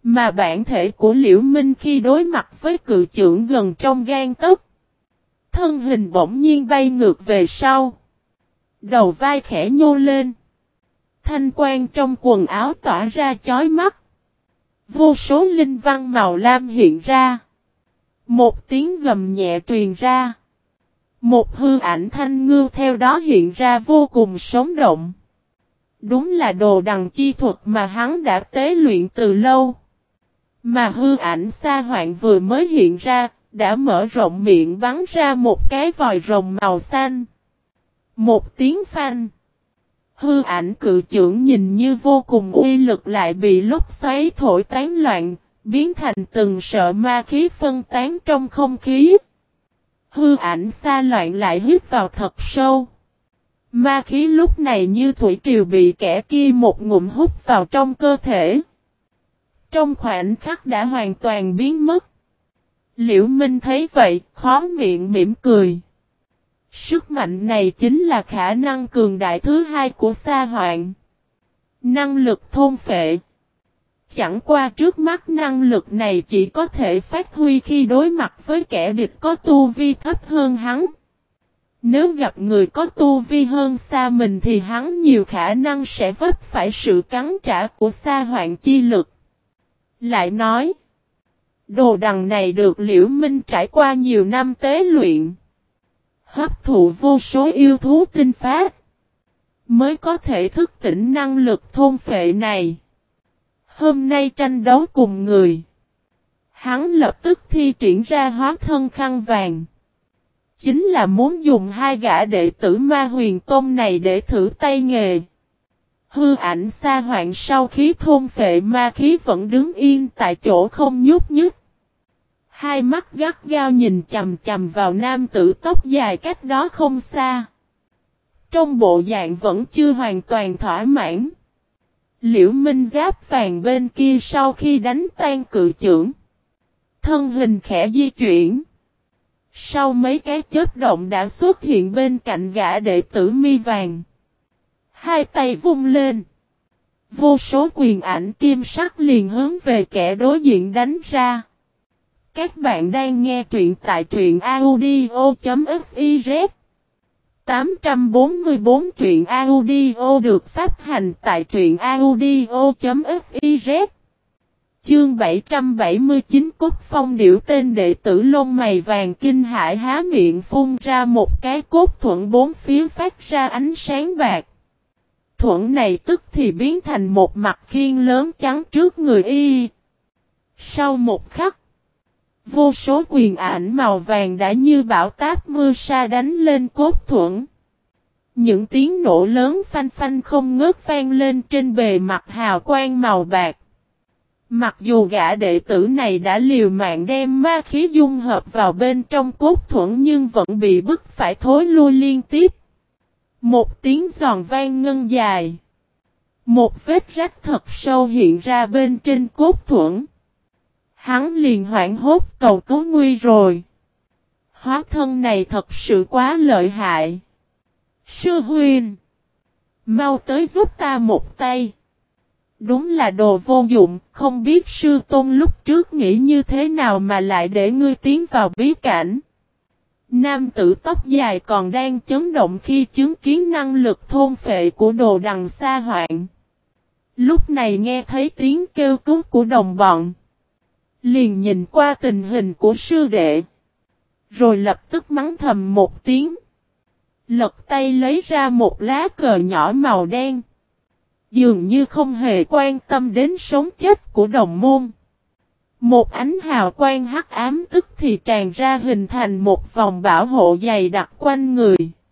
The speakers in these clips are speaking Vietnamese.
Mà bản thể của Liễu Minh khi đối mặt với cự chưởng gần trong gang tấc, thân hình bỗng nhiên bay ngược về sau. Đầu vai khẽ nhô lên. Thanh quang trong quần áo tỏa ra chói mắt. Vô số linh văn màu lam hiện ra. Một tiếng gầm nhẹ truyền ra. Một hư ảnh thanh ngưu theo đó hiện ra vô cùng sống động. Đúng là đồ đằng chi thuật mà hắn đã tế luyện từ lâu. Mà hư ảnh Sa Hoạn vừa mới hiện ra, đã mở rộng miệng bắn ra một cái vòi rồng màu xanh. Một tiếng phanh. Hư ảnh cự chưởng nhìn như vô cùng uy lực lại bị lốc xoáy thổi tán loạn, biến thành từng sợi ma khí phân tán trong không khí. Hư ảnh Sa Loạn lại hít vào thật sâu. Ma khí lúc này như thủy triều bị kẻ kia một ngụm hút vào trong cơ thể. Trong khoảnh khắc đã hoàn toàn biến mất. Liễu Minh thấy vậy, khó miệng mỉm cười. Sức mạnh này chính là khả năng cường đại thứ hai của Sa Hoạn. Năng lực thôn phệ. Chẳng qua trước mắt năng lực này chỉ có thể phát huy khi đối mặt với kẻ địch có tu vi thấp hơn hắn. Nếu gặp người có tu vi hơn xa mình thì hắn nhiều khả năng sẽ vấp phải sự cắn trả của Sa Hoạn chi lực. Lại nói, đồ đằng này được Liễu Minh trải qua nhiều năm tế luyện. Hấp thụ vô số yêu thú tinh phát. Mới có thể thức tỉnh năng lực thôn phệ này. Hôm nay tranh đấu cùng người. Hắn lập tức thi triển ra hóa thân khăn vàng. Chính là muốn dùng hai gã đệ tử Ma Huyền Tôn này để thử tay nghề. Hư ảnh Sa Hoạn sau khi thôn phệ ma khí vẫn đứng yên tại chỗ không nhúc nhích. Hai mắt gắt gao nhìn chằm chằm vào nam tử tóc dài cách đó không xa. Trong bộ dạng vẫn chưa hoàn toàn thỏa mãn. Liễu Minh giáp vàng bên kia sau khi đánh tan cự chưởng. Thân hình khẽ di chuyển. Sau mấy cái chớp động đã xuất hiện bên cạnh gã đệ tử mi vàng. Hai tay vung lên. Vô số quyền ảnh kim sắc liền hướng về kẻ đối diện đánh ra. Các bạn đang nghe truyện tại truyện audio.fiz 844 truyện audio được phát hành tại truyện audio.fiz. Chương 779 Cốt Phong Điểu tên đệ tử lông mày vàng kinh hãi há miệng phun ra một cái cốt thuẫn bốn phía phát ra ánh sáng bạc. Thuẫn này tức thì biến thành một mặt khiên lớn trắng trước người y. Sau một khắc, vô số quyền ảnh màu vàng đã như bão táp mưa sa đánh lên cốt thuẫn. Những tiếng nổ lớn phanh phanh không ngớt vang lên trên bề mặt hào quang màu bạc. Mặc dù gã đệ tử này đã liều mạng đem ma khí dung hợp vào bên trong cốt thuẫn nhưng vẫn bị bức phải thối lui liên tiếp. Một tiếng giòn vang ngân dài. Một vết rách thật sâu hiện ra bên trên cốt thuẫn. Hắn liền hoảng hốt cầu cứu nguy rồi. Hóa thân này thật sự quá lợi hại. Sư huynh, mau tới giúp ta một tay. Đúng là đồ vô dụng, không biết sư tôn lúc trước nghĩ như thế nào mà lại để ngươi tiến vào bí cảnh. Nam tử tóc dài còn đang chấn động khi chứng kiến năng lực thôn phệ của đồ đằng Sa Hoạn. Lúc này nghe thấy tiếng kêu cứu của đồng bọn. Liền nhìn qua tình hình của sư đệ. Rồi lập tức mắng thầm một tiếng. Lật tay lấy ra một lá cờ nhỏ màu đen. Dường như không hề quan tâm đến sống chết của đồng môn. Một ánh hào quang hắc ám tức thì tràn ra hình thành một vòng bảo hộ dày đặc quanh người.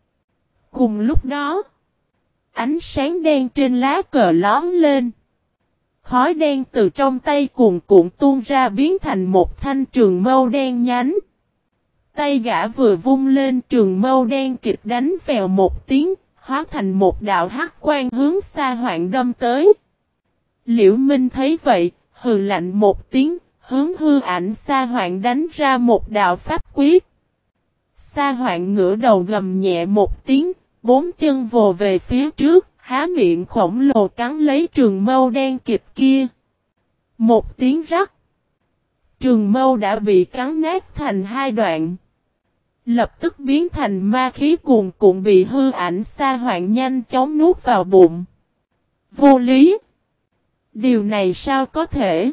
Cùng lúc đó, ánh sáng đen trên lá cờ lóm lên. Khói đen từ trong tay cuồn cuộn tuôn ra biến thành một thanh trường mâu đen nhánh. Tay gã vừa vung lên trường mâu đen kịch đánh vèo một tiếng, hóa thành một đạo hắc quang hướng Sa Hoạn đâm tới. Liễu Minh thấy vậy, hừ lạnh một tiếng, hướng hư ảnh Sa Hoạn đánh ra một đạo pháp quyết. Sa Hoạn ngửa đầu gầm nhẹ một tiếng, bốn chân vồ về phía trước, há miệng khổng lồ cắn lấy trường mâu đen kịch kia. Một tiếng rắc. Trường mâu đã bị cắn nát thành hai đoạn. Lập tức biến thành ma khí cuồn cuộn bị hư ảnh Sa Hoạn nhanh chóng nuốt vào bụng. Vô lý. Điều này sao có thể?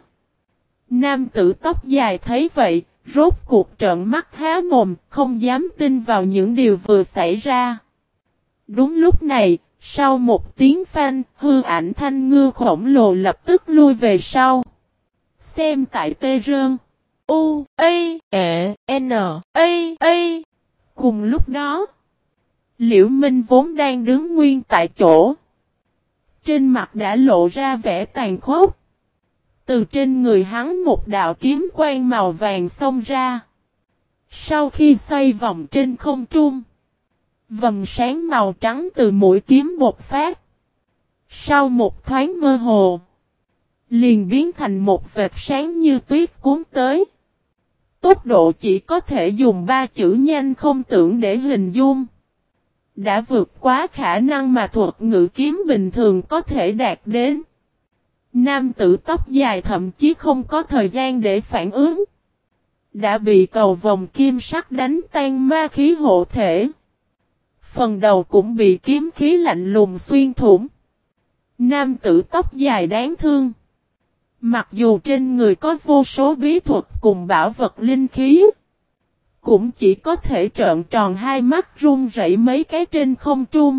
Nam tử tóc dài thấy vậy, rốt cuộc trợn mắt há mồm, không dám tin vào những điều vừa xảy ra. Đúng lúc này, sau một tiếng phanh, hư ảnh thanh ngư khổng lồ lập tức lui về sau. Xem tại tê rơn. U, A, E, N, A. Cùng lúc đó, Liễu Minh vốn đang đứng nguyên tại chỗ. Trên mặt đã lộ ra vẻ tàn khốc. Từ trên người hắn một đạo kiếm quang màu vàng xông ra. Sau khi xoay vòng trên không trung, vầng sáng màu trắng từ mũi kiếm bộc phát. Sau một thoáng mơ hồ, liền biến thành một vệt sáng như tuyết cuốn tới. Tốc độ chỉ có thể dùng 3 chữ nhanh không tưởng để hình dung. Đã vượt quá khả năng mà thuật ngữ kiếm bình thường có thể đạt đến. Nam tử tóc dài thậm chí không có thời gian để phản ứng. Đã bị cầu vòng kim sắc đánh tan ma khí hộ thể. Phần đầu cũng bị kiếm khí lạnh lùng xuyên thủng. Nam tử tóc dài đáng thương. Mặc dù trên người có vô số bí thuật cùng bảo vật linh khí, cũng chỉ có thể trợn tròn hai mắt run rẩy mấy cái trên không trung.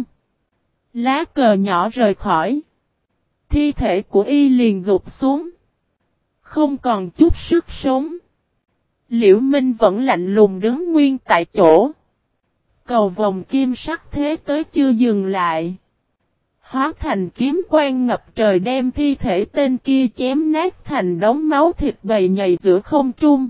Lá cờ nhỏ rời khỏi. Thi thể của y liền gục xuống. Không còn chút sức sống. Liễu Minh vẫn lạnh lùng đứng nguyên tại chỗ. Cầu vòng kim sắc thế tới chưa dừng lại. Hóa thành kiếm quang ngập trời đem thi thể tên kia chém nát thành đống máu thịt bầy nhầy giữa không trung.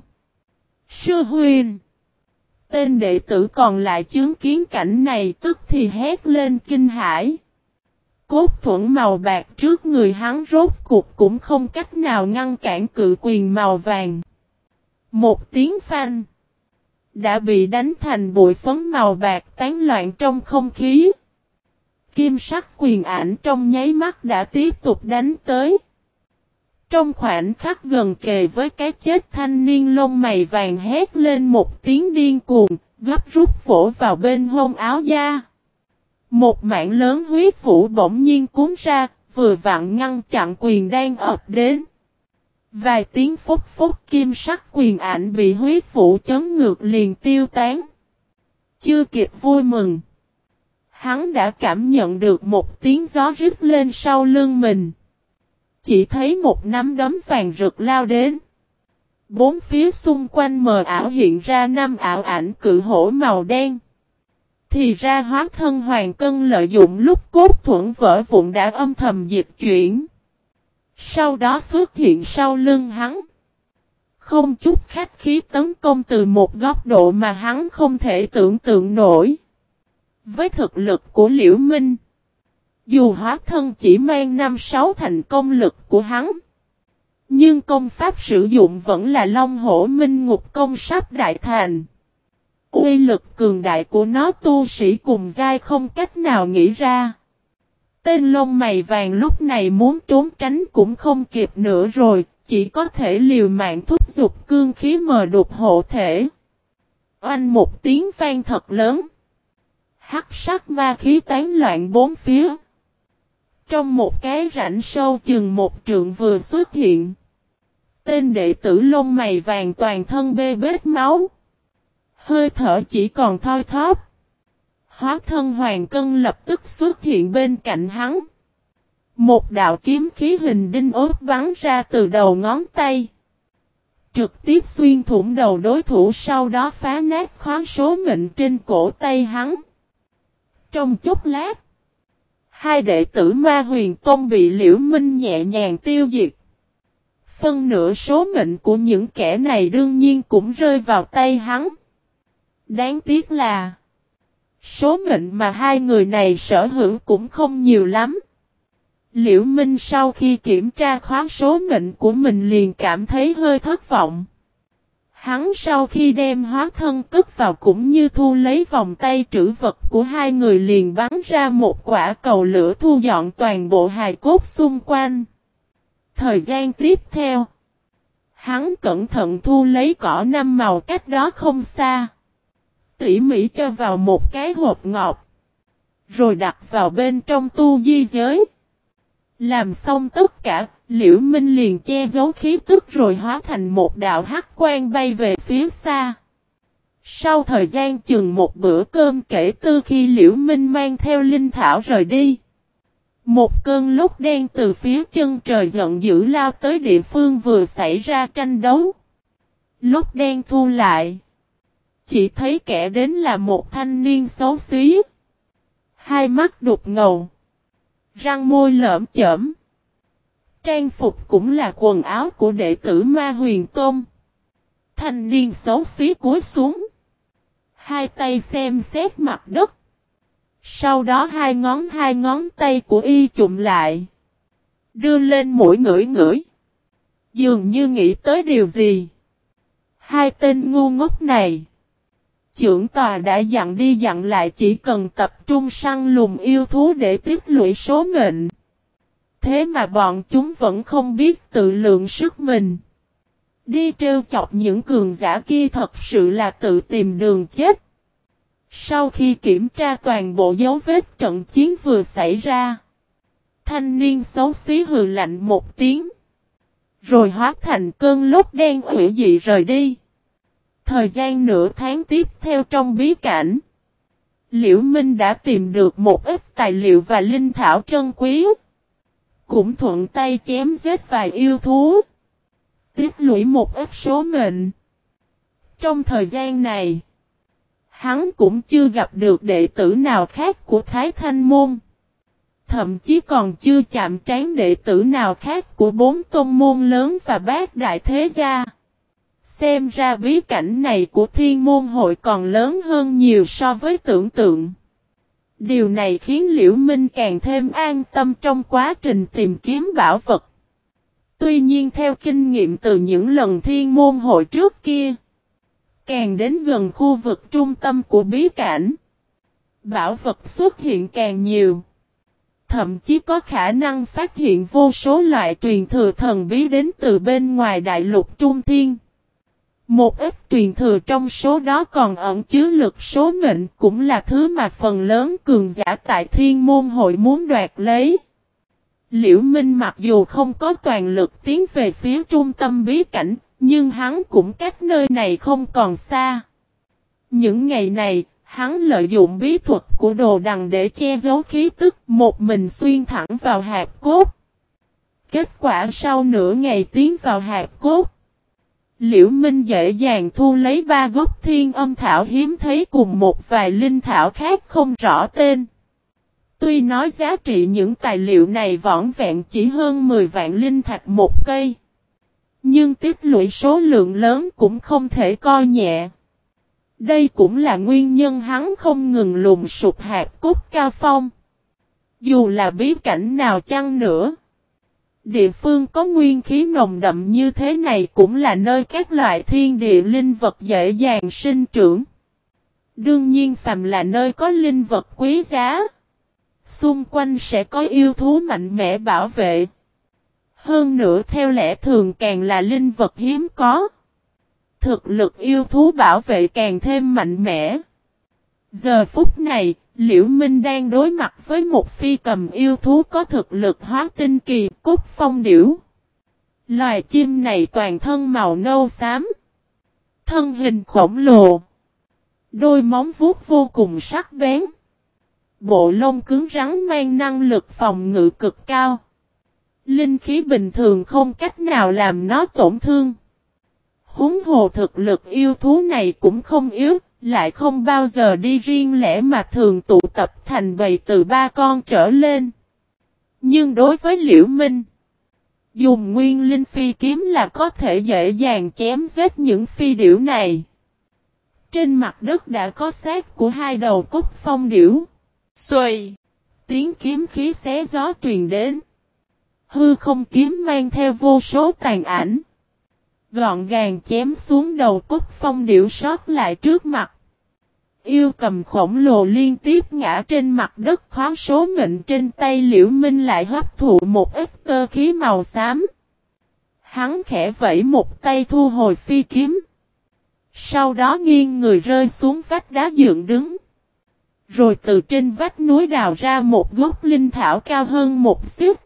Sư huynh. Tên đệ tử còn lại chứng kiến cảnh này tức thì hét lên kinh hãi. Cốt thuẫn màu bạc trước người hắn rốt cuộc cũng không cách nào ngăn cản cự quyền màu vàng. Một tiếng phanh. Đã bị đánh thành bụi phấn màu bạc tán loạn trong không khí. Kim sắc quyền ảnh trong nháy mắt đã tiếp tục đánh tới. Trong khoảnh khắc gần kề với cái chết, thanh niên lông mày vàng hét lên một tiếng điên cuồng, gấp rút vỗ vào bên hông áo da. Một mảng lớn huyết vũ bỗng nhiên cuốn ra, vừa vặn ngăn chặn quyền đang ập đến. Vài tiếng phốc phốc kim sắc quyền ảnh bị huyết vũ chấn ngược liền tiêu tán. Chưa kịp vui mừng, hắn đã cảm nhận được một tiếng gió rít lên sau lưng mình. Chỉ thấy một nắm đấm vàng rực lao đến. Bốn phía xung quanh mờ ảo hiện ra 5 ảo ảnh cự hổ màu đen. Thì ra hóa thân Hoàng Cân lợi dụng lúc cốt thuẫn vỡ vụn đã âm thầm dịch chuyển. Sau đó xuất hiện sau lưng hắn. Không chút khách khí tấn công từ một góc độ mà hắn không thể tưởng tượng nổi. Với thực lực của Liễu Minh, dù hóa thân chỉ mang 5-6 thành công lực của hắn, nhưng công pháp sử dụng vẫn là Long Hổ Minh Ngục công sắp đại thành. Uy lực cường đại của nó tu sĩ cùng giai không cách nào nghĩ ra. Tên lông mày vàng lúc này muốn trốn tránh cũng không kịp nữa rồi, chỉ có thể liều mạng thúc giục cương khí mờ đục hộ thể. Oanh một tiếng vang thật lớn. Hắc sắc ma khí tán loạn bốn phía. Trong một cái rãnh sâu chừng 1 trượng vừa xuất hiện. Tên đệ tử lông mày vàng toàn thân bê bết máu. Hơi thở chỉ còn thoi thóp. Hóa thân Hoàng Cân lập tức xuất hiện bên cạnh hắn. Một đạo kiếm khí hình đinh ốp bắn ra từ đầu ngón tay. Trực tiếp xuyên thủng đầu đối thủ, sau đó phá nát khóa số mệnh trên cổ tay hắn. Trong chốc lát, hai đệ tử Ma Huyền Tông bị Liễu Minh nhẹ nhàng tiêu diệt. Phân nửa số mệnh của những kẻ này đương nhiên cũng rơi vào tay hắn. Đáng tiếc là số mệnh mà hai người này sở hữu cũng không nhiều lắm. Liễu Minh sau khi kiểm tra khóa số mệnh của mình liền cảm thấy hơi thất vọng. Hắn sau khi đem hóa thân cất vào cũng như thu lấy vòng tay trữ vật của hai người liền bắn ra một quả cầu lửa thu dọn toàn bộ hài cốt xung quanh. Thời gian tiếp theo, hắn cẩn thận thu lấy cỏ năm màu cách đó không xa. Tỉ mỉ cho vào một cái hộp ngọc. Rồi đặt vào bên trong tu di giới. Làm xong tất cả, Liễu Minh liền che giấu khí tức rồi hóa thành một đạo hắc quang bay về phía xa. Sau thời gian chừng một bữa cơm kể từ khi Liễu Minh mang theo linh thảo rời đi. Một cơn lốc đen từ phía chân trời giận dữ lao tới địa phương vừa xảy ra tranh đấu. Lốc đen thu lại. Chỉ thấy kẻ đến là một thanh niên xấu xí. Hai mắt đục ngầu. Răng môi lởm chởm. Trang phục cũng là quần áo của đệ tử Ma Huyền Tôn. Thanh niên xấu xí cúi xuống. Hai tay xem xét mặt đất. Sau đó hai ngón tay của y chụm lại. Đưa lên mũi ngửi ngửi. Dường như nghĩ tới điều gì. Hai tên ngu ngốc này. Chưởng tòa đã dặn đi dặn lại chỉ cần tập trung săn lùng yêu thú để tích lũy số mệnh. Thế mà bọn chúng vẫn không biết tự lượng sức mình. Đi trêu chọc những cường giả kia thật sự là tự tìm đường chết. Sau khi kiểm tra toàn bộ dấu vết trận chiến vừa xảy ra. Thanh niên xấu xí hừ lạnh một tiếng. Rồi hóa thành cơn lốc đen hủy dị rời đi. Thời gian nửa tháng tiếp theo trong bí cảnh. Liễu Minh đã tìm được một ít tài liệu và linh thảo trân quý. Cũng thuận tay chém giết vài yêu thú. Tích lũy một ít số mệnh. Trong thời gian này, hắn cũng chưa gặp được đệ tử nào khác của Thái Thanh Môn. Thậm chí còn chưa chạm trán đệ tử nào khác của 4 tôn môn lớn và bát đại thế gia. Xem ra bí cảnh này của Thiên Môn Hội còn lớn hơn nhiều so với tưởng tượng. Điều này khiến Liễu Minh càng thêm an tâm trong quá trình tìm kiếm bảo vật. Tuy nhiên theo kinh nghiệm từ những lần Thiên Môn Hội trước kia, càng đến gần khu vực trung tâm của bí cảnh, bảo vật xuất hiện càng nhiều. Thậm chí có khả năng phát hiện vô số loại truyền thừa thần bí đến từ bên ngoài đại lục Trung Thiên. Một ít truyền thừa trong số đó còn ẩn chứa lực số mệnh cũng là thứ mà phần lớn cường giả tại Thiên Môn Hội muốn đoạt lấy. Liễu Minh mặc dù không có toàn lực tiến về phía trung tâm bí cảnh, nhưng hắn cũng cách nơi này không còn xa. Những ngày này, hắn lợi dụng bí thuật của đồ đằng để che giấu khí tức, một mình xuyên thẳng vào hạp cốt. Kết quả sau nửa ngày tiến vào hạp cốt, Liễu Minh dễ dàng thu lấy 3 gốc thiên âm thảo hiếm thấy cùng một vài linh thảo khác không rõ tên. Tuy nói giá trị những tài liệu này vỏn vẹn chỉ hơn 10 vạn linh thạch một cây, nhưng tích lũy số lượng lớn cũng không thể coi nhẹ. Đây cũng là nguyên nhân hắn không ngừng lùng sụp hạp cốt cao phong. Dù là bí cảnh nào chăng nữa, địa phương có nguyên khí nồng đậm như thế này cũng là nơi các loại thiên địa linh vật dễ dàng sinh trưởng. Đương nhiên phàm là nơi có linh vật quý giá, xung quanh sẽ có yêu thú mạnh mẽ bảo vệ. Hơn nữa theo lẽ thường càng là linh vật hiếm có, thực lực yêu thú bảo vệ càng thêm mạnh mẽ. Giờ phút này, Liễu Minh đang đối mặt với một phi cầm yêu thú có thực lực hóa tinh kỳ, Cốt Phong Điểu. Loài chim này toàn thân màu nâu xám, thân hình khổng lồ, đôi móng vuốt vô cùng sắc bén, bộ lông cứng rắn mang năng lực phòng ngự cực cao. Linh khí bình thường không cách nào làm nó tổn thương. Huống hồ thực lực yêu thú này cũng không yếu, lại không bao giờ đi riêng lẻ mà thường tụ tập thành bầy từ 3 con trở lên. Nhưng đối với Liễu Minh, dùng nguyên linh phi kiếm là có thể dễ dàng chém giết những phi điểu này. Trên mặt đất đã có xác của 2 đầu Cốt Phong Điểu. Xuôi! Tiếng kiếm khí xé gió truyền đến. Hư không kiếm mang theo vô số tàn ảnh, gọn gàng chém xuống đầu Cốt Phong Điểu sót lại trước mặt. Yêu cầm khổng lồ liên tiếp ngã trên mặt đất, khóa số mệnh trên tay Liễu Minh lại hấp thụ một ít cơ khí màu xám. Hắn khẽ vẫy một tay thu hồi phi kiếm. Sau đó nghiêng người rơi xuống vách đá dựng đứng. Rồi từ trên vách núi đào ra một gốc linh thảo cao hơn một xíu.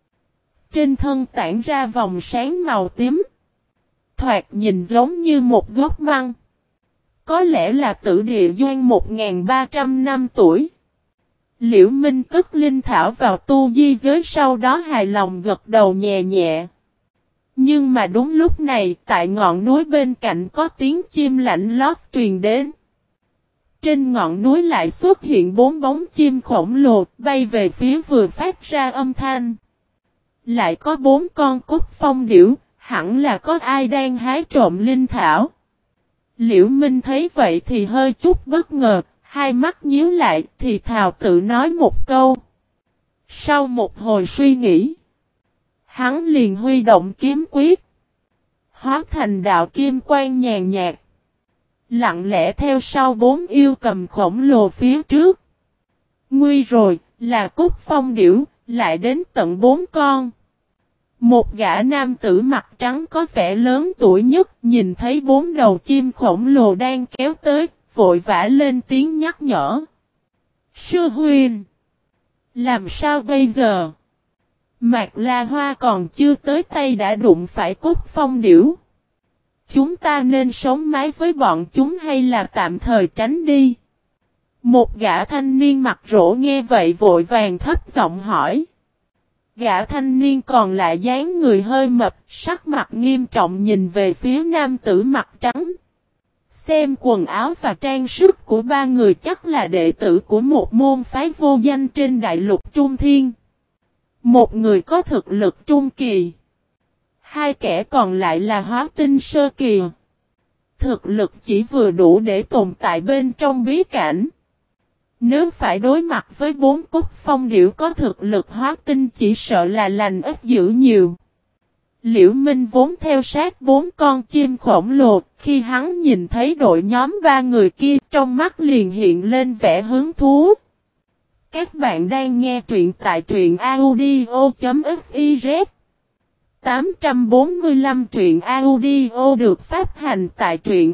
Trên thân tản ra vòng sáng màu tím. Thoạt nhìn giống như một gốc măng. Có lẽ là tử địa doanh 1300 năm tuổi. Liễu Minh cất linh thảo vào tu di giới, sau đó hài lòng gật đầu nhẹ nhẹ. Nhưng mà đúng lúc này, tại ngọn núi bên cạnh có tiếng chim lạnh lót truyền đến. Trên ngọn núi lại xuất hiện 4 bóng chim khổng lồ bay về phía vừa phát ra âm thanh. Lại có 4 con cúc phong điểu, hẳn là có ai đang hái trộm linh thảo. Liễu Minh thấy vậy thì hơi chút bất ngờ, hai mắt nhíu lại thì thào tự nói một câu. Sau một hồi suy nghĩ, hắn liền huy động kiếm quyết, hóa thành đạo kim quang nhàn nhạt, lặng lẽ theo sau 4 yêu cầm khổng lồ phía trước. Nguy rồi, là cúc phong điểu, lại đến tận 4 con. Một gã nam tử mặt trắng có vẻ lớn tuổi nhất, nhìn thấy 4 đầu chim khổng lồ đang kéo tới, vội vã lên tiếng nhắc nhở. Sư huynh, làm sao bây giờ? Mạc La Hoa còn chưa tới tay đã đụng phải cúc phong điểu. Chúng ta nên sống mái với bọn chúng hay là tạm thời tránh đi? Một gã thanh niên mặt rỗ nghe vậy vội vàng thấp giọng hỏi. Gã thanh niên còn lại dáng người hơi mập, sắc mặt nghiêm trọng nhìn về phía nam tử mặt trắng. Xem quần áo và trang sức của 3 người chắc là đệ tử của một môn phái vô danh trên đại lục Trung Thiên. Một người có thực lực trung kỳ. 2 kẻ còn lại là hóa tinh sơ kỳ. Thực lực chỉ vừa đủ để tồn tại bên trong bí cảnh. Nếu phải đối mặt với 4 cúc phong điểu có thực lực hóa tinh chỉ sợ là lành ít dữ nhiều. Liễu Minh vốn theo sát 4 con chim khổng lồ, khi hắn nhìn thấy đội nhóm 3 người kia trong mắt liền hiện lên vẻ hứng thú. Các bạn đang nghe truyện tại truyện audio.fiz 845 truyện audio được phát hành tại truyện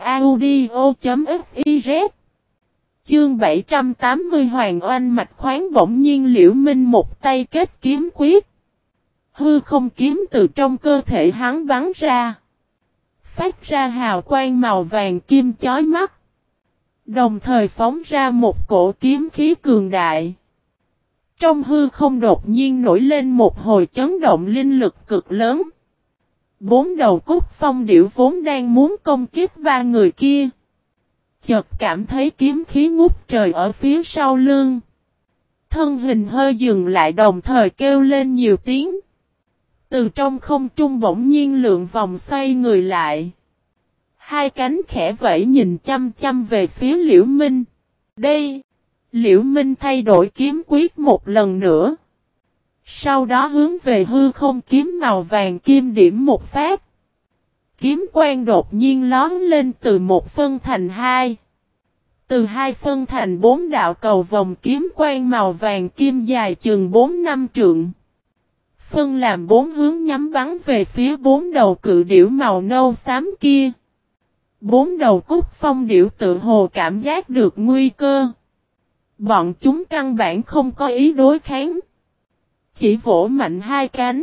audio.fiz. Chương 780 Hoàng Oanh mạch khoáng. Bỗng nhiên Liễu Minh một tay kết kiếm quyết. Hư không kiếm từ trong cơ thể hắn bắn ra. Phát ra hào quang màu vàng kim chói mắt. Đồng thời phóng ra một cổ kiếm khí cường đại. Trong hư không đột nhiên nổi lên một hồi chấn động linh lực cực lớn. 4 đầu cúc phong điểu vốn đang muốn công kích 3 người kia. Chợt cảm thấy kiếm khí ngút trời ở phía sau lưng. Thân hình hơi dừng lại đồng thời kêu lên nhiều tiếng. Từ trong không trung bỗng nhiên lượn vòng xoay người lại. 2 cánh khẽ vẫy nhìn chăm chăm về phía Liễu Minh. Đây! Liễu Minh thay đổi kiếm quyết một lần nữa. Sau đó hướng về hư không kiếm màu vàng kim điểm một phát. Kiếm quang đột nhiên lóm lên từ 1 phân thành 2. Từ 2 phân thành 4 đạo cầu vòng kiếm quang màu vàng kim dài chừng 4-5 trượng. Phân làm 4 hướng nhắm bắn về phía 4 đầu cự điểu màu nâu xám kia. 4 đầu cúc phong điểu tự hồ cảm giác được nguy cơ. Bọn chúng căn bản không có ý đối kháng. Chỉ vỗ mạnh 2 cánh.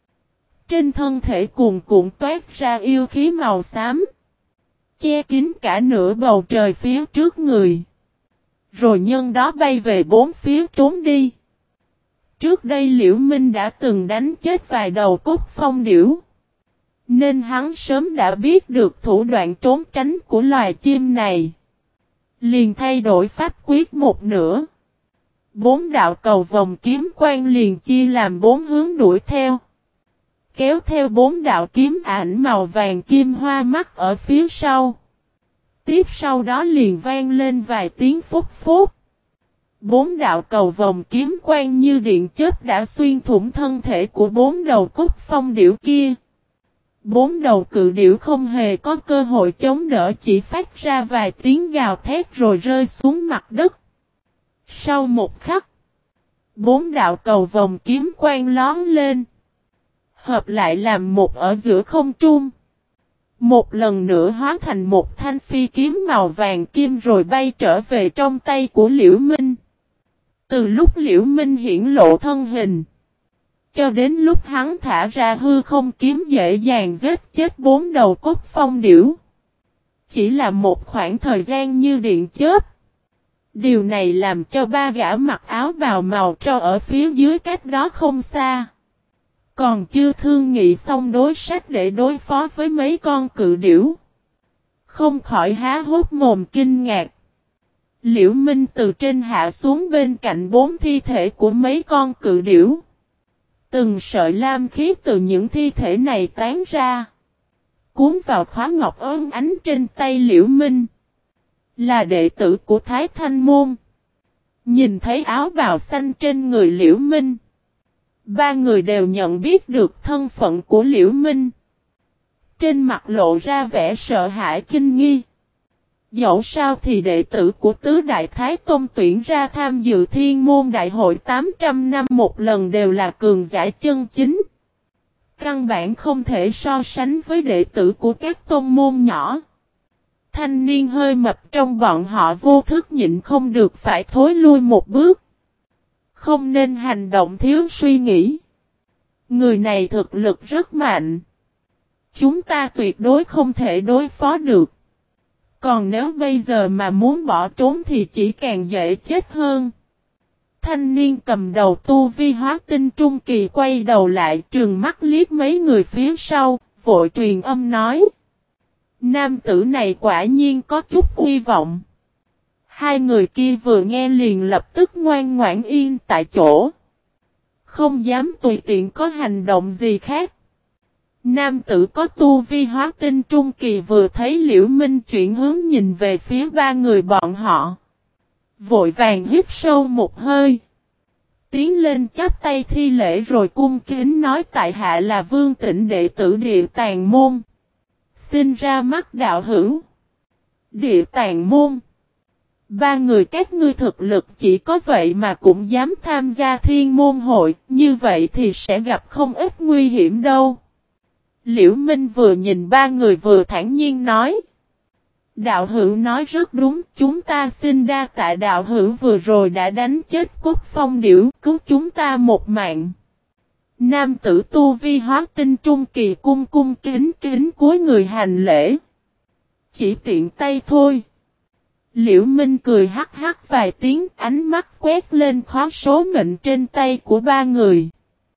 Trên thân thể cuồn cuộn toát ra yêu khí màu xám. Che kín cả nửa bầu trời phía trước người. Rồi nhân đó bay về 4 phía trốn đi. Trước đây Liễu Minh đã từng đánh chết vài đầu cúc phong điểu. Nên hắn sớm đã biết được thủ đoạn trốn tránh của loài chim này. Liền thay đổi pháp quyết một nửa. 4 đạo cầu vòng kiếm quang liền chia làm 4 hướng đuổi theo. Kéo theo 4 đạo kiếm ảnh màu vàng kim hoa mắt ở phía sau. Tiếp sau đó liền vang lên vài tiếng phút phút. 4 đạo cầu vòng kiếm quang như điện chớp đã xuyên thủng thân thể của 4 đầu cúc phong điểu kia. 4 đầu cự điểu không hề có cơ hội chống đỡ, chỉ phát ra vài tiếng gào thét rồi rơi xuống mặt đất. Sau một khắc, 4 đạo cầu vòng kiếm quang lóm lên. hợp lại làm một ở giữa không trung. Một lần nữa hóa thành một thanh phi kiếm màu vàng kim rồi bay trở về trong tay của Liễu Minh. Từ lúc Liễu Minh hiển lộ thân hình, cho đến lúc hắn thả ra hư không kiếm dễ dàng giết chết 4 đầu cốt phong điểu. Chỉ là một khoảng thời gian như điện chớp. Điều này làm cho ba gã mặc áo bào màu tro ở phía dưới cách đó không xa. Còn chưa thương nghị xong đối sách để đối phó với mấy con cự điểu. Không khỏi há hốc mồm kinh ngạc. Liễu Minh từ trên hạ xuống bên cạnh 4 thi thể của mấy con cự điểu. Từng sợi lam khí từ những thi thể này tán ra. Cuốn vào khóa ngọc óng ánh trên tay Liễu Minh. Là đệ tử của Thái Thanh Môn. Nhìn thấy áo bào xanh trên người Liễu Minh. Ba người đều nhận biết được thân phận của Liễu Minh. Trên mặt lộ ra vẻ sợ hãi kinh nghi. Dẫu sao thì đệ tử của Tứ Đại Thái Tôn tuyển ra tham dự Thiên Môn Đại hội 800 năm một lần đều là cường giả chân chính. Căn bản không thể so sánh với đệ tử của các tôn môn nhỏ. Thanh niên hơi mập trong bọn họ vô thức nhịn không được phải thối lui một bước. Không nên hành động thiếu suy nghĩ. Người này thực lực rất mạnh. Chúng ta tuyệt đối không thể đối phó được. Còn nếu bây giờ mà muốn bỏ trốn thì chỉ càng dễ chết hơn. Thanh niên cầm đầu tu vi hóa tinh trung kỳ quay đầu lại trừng mắt liếc mấy người phía sau, vội truyền âm nói. Nam tử này quả nhiên có chút uy vọng. Hai người kia vừa nghe liền lập tức ngoan ngoãn yên tại chỗ. Không dám tùy tiện có hành động gì khác. Nam tử có tu vi hóa tinh trung kỳ vừa thấy Liễu Minh chuyển hướng nhìn về phía ba người bọn họ. Vội vàng hít sâu một hơi. Tiến lên chắp tay thi lễ rồi cung kính nói tại hạ là Vương Tịnh đệ tử Địa Tàng Môn. Xin ra mắt đạo hữu. Địa Tàng Môn. Ba người các ngươi thực lực chỉ có vậy mà cũng dám tham gia Thiên Môn hội, như vậy thì sẽ gặp không ít nguy hiểm đâu. Liễu Minh vừa nhìn ba người vừa thản nhiên nói. Đạo hữu nói rất đúng, chúng ta xin đa tạ đạo hữu vừa rồi đã đánh chết cốt phong điểu, cứu chúng ta một mạng. Nam tử tu vi hóa tinh trung kỳ cung cung kính kính cúi người hành lễ. Chỉ tiện tay thôi. Liễu Minh cười hắc hắc vài tiếng, ánh mắt quét lên khóa số mệnh trên tay của ba người.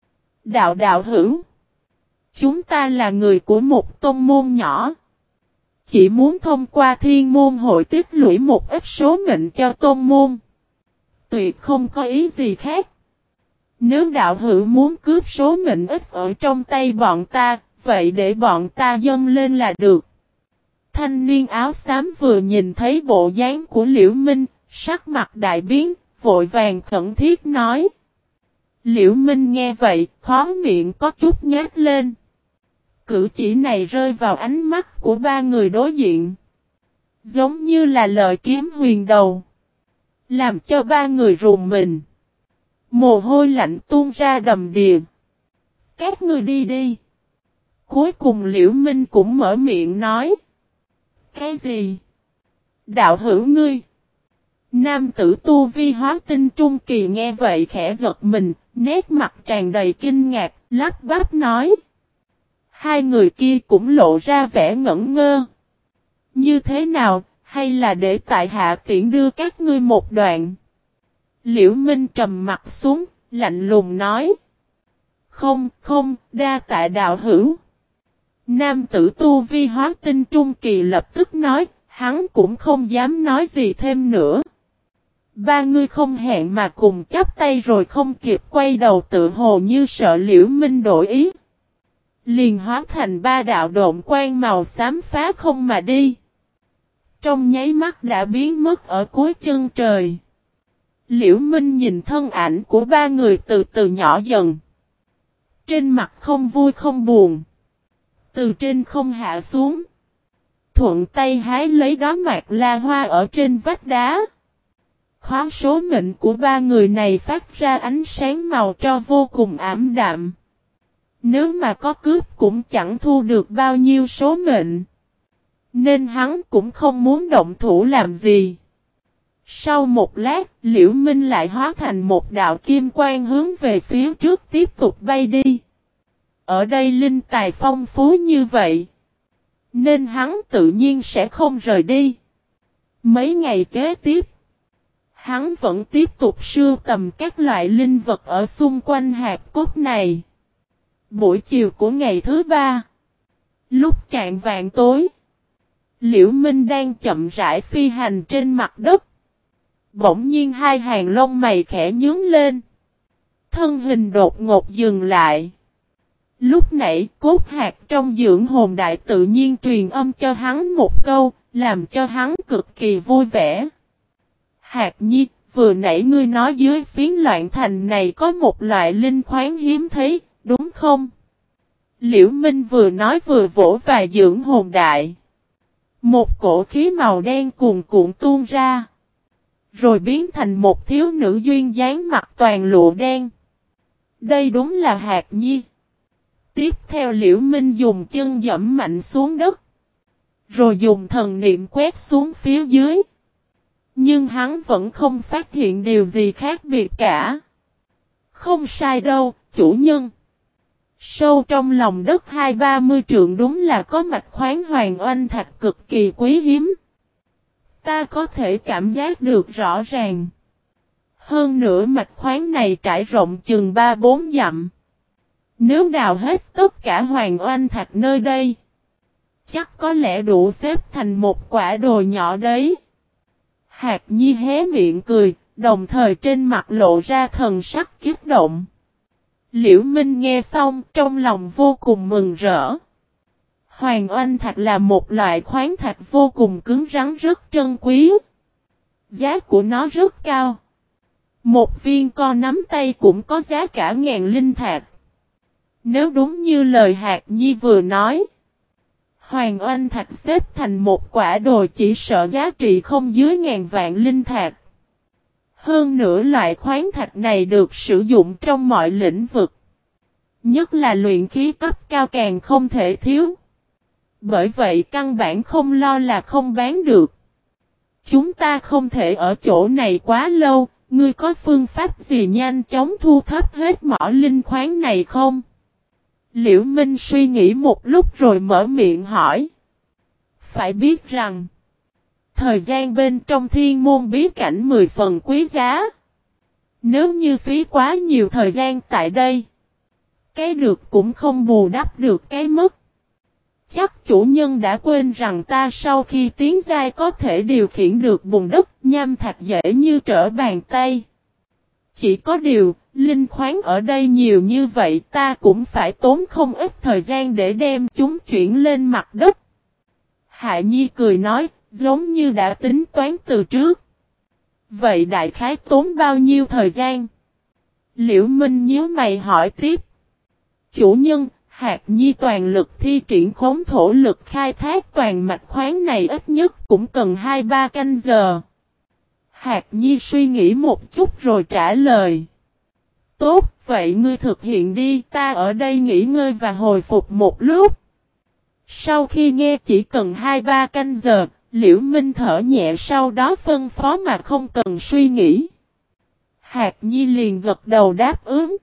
Đạo hữu. Chúng ta là người của một tôn môn nhỏ. Chỉ muốn thông qua Thiên Môn hội tích lũy một ít số mệnh cho tôn môn. Tuyệt không có ý gì khác. Nếu đạo hữu muốn cướp số mệnh ít ở trong tay bọn ta, vậy để bọn ta dâng lên là được. Thanh niên áo xám vừa nhìn thấy bộ dáng của Liễu Minh, sắc mặt đại biến, vội vàng khẩn thiết nói. Liễu Minh nghe vậy, khó miệng có chút nhếch lên. Cử chỉ này rơi vào ánh mắt của ba người đối diện. Giống như là lợi kiếm huyền đầu. Làm cho ba người rùng mình. Mồ hôi lạnh tuôn ra đầm đìa. Các ngươi đi đi. Cuối cùng Liễu Minh cũng mở miệng nói. Cái gì? Đạo hữu ngươi. Nam tử tu vi hóa tinh trung kỳ nghe vậy khẽ giật mình, nét mặt tràn đầy kinh ngạc, lắp bắp nói. Hai người kia cũng lộ ra vẻ ngẩn ngơ. Như thế nào, hay là để tại hạ tiễn đưa các ngươi một đoạn? Liễu Minh trầm mặt xuống, lạnh lùng nói. Không, đa tạ đạo hữu. Nam tử tu vi hóa tinh trung kỳ lập tức nói, hắn cũng không dám nói gì thêm nữa. Ba người không hẹn mà cùng chắp tay rồi không kịp quay đầu tự hồ như sợ Liễu Minh đổi ý. Liền hóa thành ba đạo độn quang màu xám phá không mà đi. Trong nháy mắt đã biến mất ở cuối chân trời. Liễu Minh nhìn thân ảnh của ba người từ từ nhỏ dần. Trên mặt không vui không buồn. Từ trên không hạ xuống. Thuận tay hái lấy đóa mạc la hoa ở trên vách đá. Khóa số mệnh của ba người này phát ra ánh sáng màu tro vô cùng ảm đạm. Nếu mà có cướp cũng chẳng thu được bao nhiêu số mệnh. Nên hắn cũng không muốn động thủ làm gì. Sau một lát, Liễu Minh lại hóa thành một đạo kim quang hướng về phía trước tiếp tục bay đi. Ở đây linh tài phong phú như vậy, nên hắn tự nhiên sẽ không rời đi. Mấy ngày kế tiếp, hắn vẫn tiếp tục sưu tầm các loại linh vật ở xung quanh hạt cốt này. Buổi chiều của ngày thứ ba, lúc chạng vạng tối, Liễu Minh đang chậm rãi phi hành trên mặt đất. Bỗng nhiên hai hàng lông mày khẽ nhướng lên. Thân hình đột ngột dừng lại. Lúc nãy cốt hạt trong dưỡng hồn đại tự nhiên truyền âm cho hắn một câu, làm cho hắn cực kỳ vui vẻ. Hạt Nhi, vừa nãy ngươi nói dưới phiến loạn thành này có một loại linh khoáng hiếm thấy, đúng không? Liễu Minh vừa nói vừa vỗ vào dưỡng hồn đại. Một cổ khí màu đen cuồn cuộn tuôn ra. Rồi biến thành một thiếu nữ duyên dáng mặc toàn lụa đen. Đây đúng là Hạt Nhi. Tiếp theo Liễu Minh dùng chân dẫm mạnh xuống đất. Rồi dùng thần niệm quét xuống phía dưới. Nhưng hắn vẫn không phát hiện điều gì khác biệt cả. Không sai đâu, chủ nhân. Sâu trong lòng đất 20-30 trượng đúng là có mạch khoáng hoàng oanh thạch cực kỳ quý hiếm. Ta có thể cảm giác được rõ ràng. Hơn nữa mạch khoáng này trải rộng chừng 3-4 dặm. Nếu đào hết tất cả hoàng oanh thạch nơi đây, chắc có lẽ đủ xếp thành một quả đồi nhỏ đấy. Hạt Nhi hé miệng cười, đồng thời trên mặt lộ ra thần sắc kích động. Liễu Minh nghe xong trong lòng vô cùng mừng rỡ. Hoàng oanh thạch là một loại khoáng thạch vô cùng cứng rắn rất trân quý. Giá của nó rất cao. Một viên co nắm tay cũng có giá cả ngàn linh thạch. Nếu đúng như lời Hạt Nhi vừa nói, Hoàng oanh thạch xếp thành một quả đồi chỉ sợ giá trị không dưới ngàn vạn linh thạch. Hơn nữa loại khoáng thạch này được sử dụng trong mọi lĩnh vực. Nhất là luyện khí cấp cao càng không thể thiếu. Bởi vậy căn bản không lo là không bán được. Chúng ta không thể ở chỗ này quá lâu, ngươi có phương pháp gì nhanh chóng thu thập hết mỏ linh khoáng này không? Liễu Minh suy nghĩ một lúc rồi mở miệng hỏi. Phải biết rằng, thời gian bên trong thiên môn bí cảnh 10 phần quý giá. Nếu như phí quá nhiều thời gian tại đây, cái được cũng không bù đắp được cái mất. Chắc chủ nhân đã quên rằng ta sau khi tiến giai có thể điều khiển được bùn đất nham thạch dễ như trở bàn tay. Chỉ có điều, linh khoáng ở đây nhiều như vậy ta cũng phải tốn không ít thời gian để đem chúng chuyển lên mặt đất. Hạ Nhi cười nói, giống như đã tính toán từ trước. Vậy đại khái tốn bao nhiêu thời gian? Liễu Minh nhíu mày hỏi tiếp. Chủ nhân, Hạt Nhi toàn lực thi triển khống thổ lực khai thác toàn mạch khoáng này ít nhất cũng cần 2-3 canh giờ. Hạt Nhi suy nghĩ một chút rồi trả lời. Tốt, vậy ngươi thực hiện đi, ta ở đây nghỉ ngơi và hồi phục một lúc. Sau khi nghe chỉ cần 2-3 canh giờ, Liễu Minh thở nhẹ sau đó phân phó mà không cần suy nghĩ. Hạt Nhi liền gật đầu đáp ứng.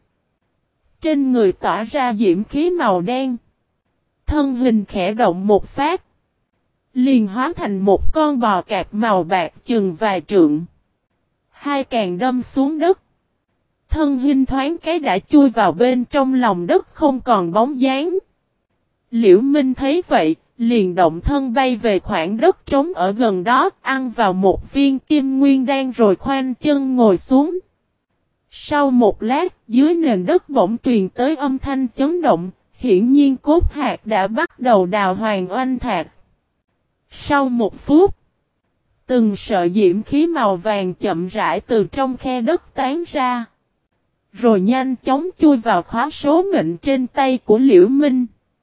Trên người tỏa ra diễm khí màu đen. Thân hình khẽ động một phát. Liền hóa thành một con bò cạp màu bạc chừng vài trượng. Hai càng đâm xuống đất. Thân hình thoáng cái đã chui vào bên trong lòng đất không còn bóng dáng. Liễu Minh thấy vậy, liền động thân bay về khoảng đất trống ở gần đó, ăn vào một viên kim nguyên đan rồi khoanh chân ngồi xuống. Sau một lát, dưới nền đất bỗng truyền tới âm thanh chấn động, hiển nhiên cốt hạt đã bắt đầu đào hoàng oanh thạch. Sau một phút, từng sợi diễm khí màu vàng chậm rãi từ trong khe đất tán ra. Rồi nhanh chóng chui vào khóa số mệnh trên tay của Liễu Minh.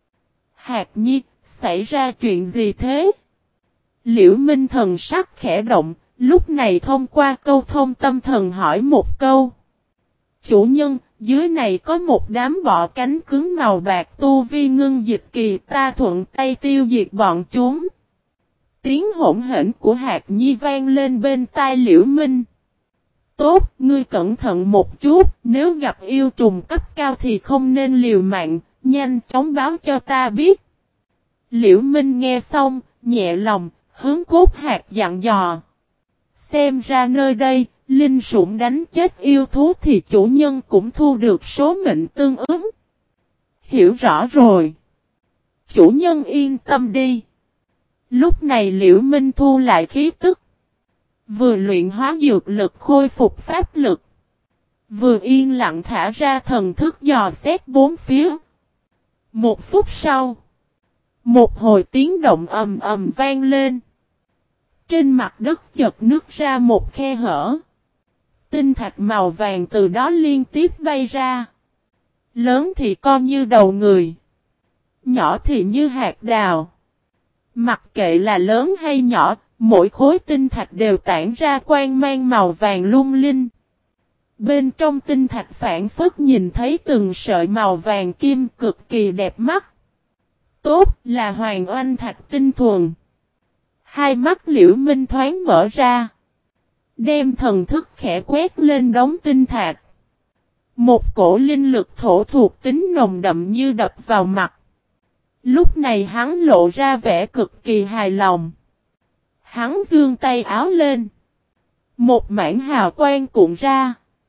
Hạt Nhi, xảy ra chuyện gì thế? Liễu Minh thần sắc khẽ động, lúc này thông qua câu thông tâm thần hỏi một câu. Chủ nhân, Dưới này có một đám bọ cánh cứng màu bạc tu vi ngưng dịch kỳ, ta thuận tay tiêu diệt bọn chúng. Tiếng hỗn hển của Hạc Nhi vang lên bên tai Liễu Minh. Tốt, ngươi cẩn thận một chút, nếu gặp yêu trùng cấp cao thì không nên liều mạng, nhanh chóng báo cho ta biết. Liễu Minh nghe xong, nhẹ lòng, hướng Cốt Hạc dặn dò. Xem ra nơi đây, linh sủng đánh chết yêu thú thì chủ nhân cũng thu được số mệnh tương ứng. Hiểu rõ rồi. Chủ nhân yên tâm đi. Lúc này Liễu Minh thu lại khí tức. Vừa luyện hóa dược lực khôi phục pháp lực. Vừa yên lặng thả ra thần thức dò xét bốn phía. Một phút sau. Một hồi tiếng động ầm ầm vang lên. Trên mặt đất chợt nứt ra một khe hở. Tinh thạch màu vàng từ đó liên tiếp bay ra. Lớn thì co như đầu người. Nhỏ thì như hạt đào. Mặc kệ là lớn hay nhỏ, mỗi khối tinh thạch đều tản ra quang mang màu vàng lung linh. Bên trong tinh thạch phản phất nhìn thấy từng sợi màu vàng kim cực kỳ đẹp mắt. Tốt là hoàng oanh thạch tinh thuần. Hai mắt Liễu Minh thoáng mở ra. Đem thần thức khẽ quét lên đống tinh thạch. Một cổ linh lực thổ thuộc tính nồng đậm như đập vào mặt. Lúc này hắn lộ ra vẻ cực kỳ hài lòng. Hắn giương tay áo lên. Một mảng hào quang cuộn ra.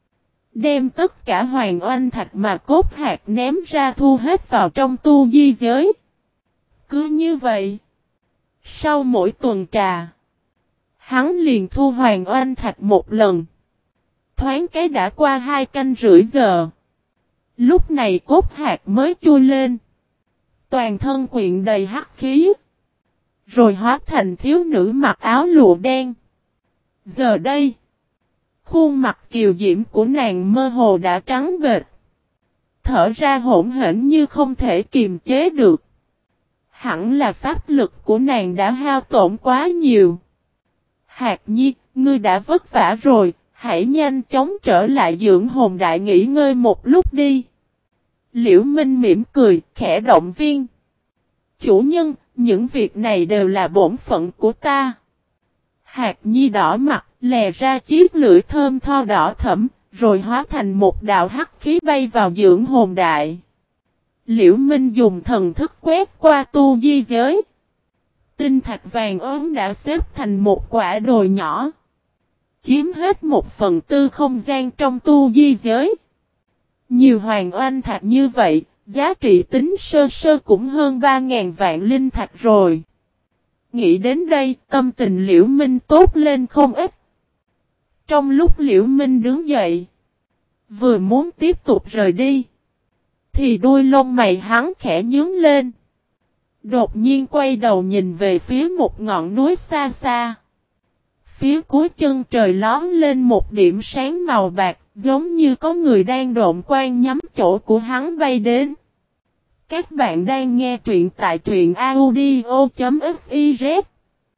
Đem tất cả hoàng oanh thạch mà Cốt Hạc ném ra thu hết vào trong tu di giới. Cứ như vậy. Sau mỗi tuần trà. Hắn liền thu hoàng oanh thạch một lần. Thoáng cái đã qua 2 canh rưỡi giờ. Lúc này Cốt Hạc mới chui lên. Toàn thân quyện đầy hắc khí. Rồi hóa thành thiếu nữ mặc áo lụa đen. Giờ đây. Khuôn mặt kiều diễm của nàng mơ hồ đã trắng bệch. Thở ra hỗn hển như không thể kiềm chế được. Hẳn là pháp lực của nàng đã hao tổn quá nhiều. Hạc Nhi, ngươi đã vất vả rồi, hãy nhanh chóng trở lại dưỡng hồn đại nghỉ ngơi một lúc đi. Liễu Minh mỉm cười, khẽ động viên. Chủ nhân, những việc này đều là bổn phận của ta. Hạc Nhi đỏ mặt, lè ra chiếc lưỡi thơm tho đỏ thẫm, rồi hóa thành một đạo hắc khí bay vào dưỡng hồn đại. Liễu Minh dùng thần thức quét qua tu di giới. Tinh thạch vàng ốm đã xếp thành một quả đồi nhỏ. Chiếm hết 1/4 không gian trong tu di giới. Nhiều hoàng oanh thạch như vậy, giá trị tính sơ sơ cũng hơn 3.000 vạn linh thạch rồi. Nghĩ đến đây, tâm tình Liễu Minh tốt lên không ít. Trong lúc Liễu Minh đứng dậy, vừa muốn tiếp tục rời đi, thì đuôi lông mày hắn khẽ nhướng lên. Đột nhiên quay đầu nhìn về phía một ngọn núi xa xa. Phía cuối chân trời lóm lên một điểm sáng màu bạc, giống như có người đang độn quang nhắm chỗ của hắn bay đến. Các bạn đang nghe truyện tại truyện audio.fiz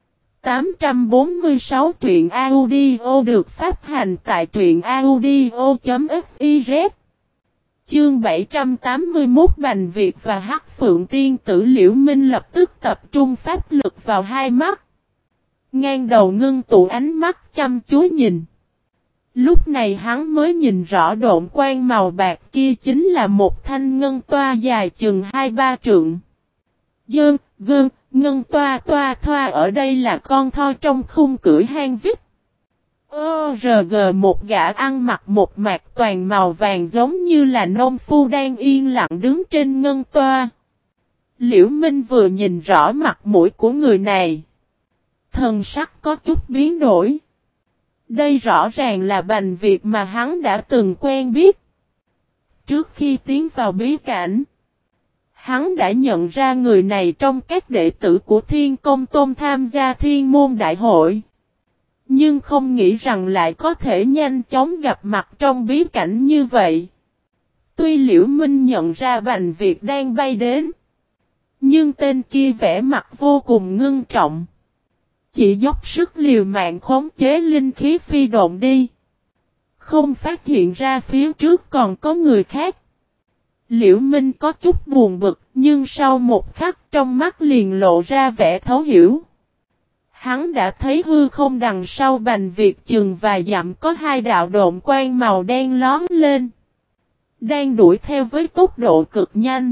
846 truyện audio được phát hành tại truyện audio.fiz. Chương 781 Bành Việt và Hắc Phượng Tiên tử. Liễu Minh lập tức tập trung pháp lực vào hai mắt. Ngang đầu ngưng tụ ánh mắt chăm chú nhìn. Lúc này hắn mới nhìn rõ độn quang màu bạc kia chính là một thanh ngân toa dài chừng 2-3 trượng. Ngân toa thoa ở đây là con thoi trong khung cưỡi hang vít. Một gã ăn mặc một mạc toàn màu vàng giống như là nông phu đang yên lặng đứng trên ngân toa. Liễu Minh vừa nhìn rõ mặt mũi của người này. Thần sắc có chút biến đổi. Đây rõ ràng là Bành Việt mà hắn đã từng quen biết. Trước khi tiến vào bí cảnh, hắn đã nhận ra người này trong các đệ tử của Thiên Công Tôn tham gia Thiên Môn Đại Hội. Nhưng không nghĩ rằng lại có thể nhanh chóng gặp mặt trong bí cảnh như vậy. Tuy Liễu Minh nhận ra Bành Việt đang bay đến, nhưng tên kia vẻ mặt vô cùng ngưng trọng. Chỉ dốc sức liều mạng khống chế linh khí phi độn đi. không phát hiện ra phía trước còn có người khác. Liễu Minh có chút buồn bực, nhưng sau một khắc trong mắt liền lộ ra vẻ thấu hiểu. Hắn đã thấy hư không đằng sau Bành Việt chừng vài dặm có hai đạo độn quang màu đen lóe lên. Đang đuổi theo với tốc độ cực nhanh.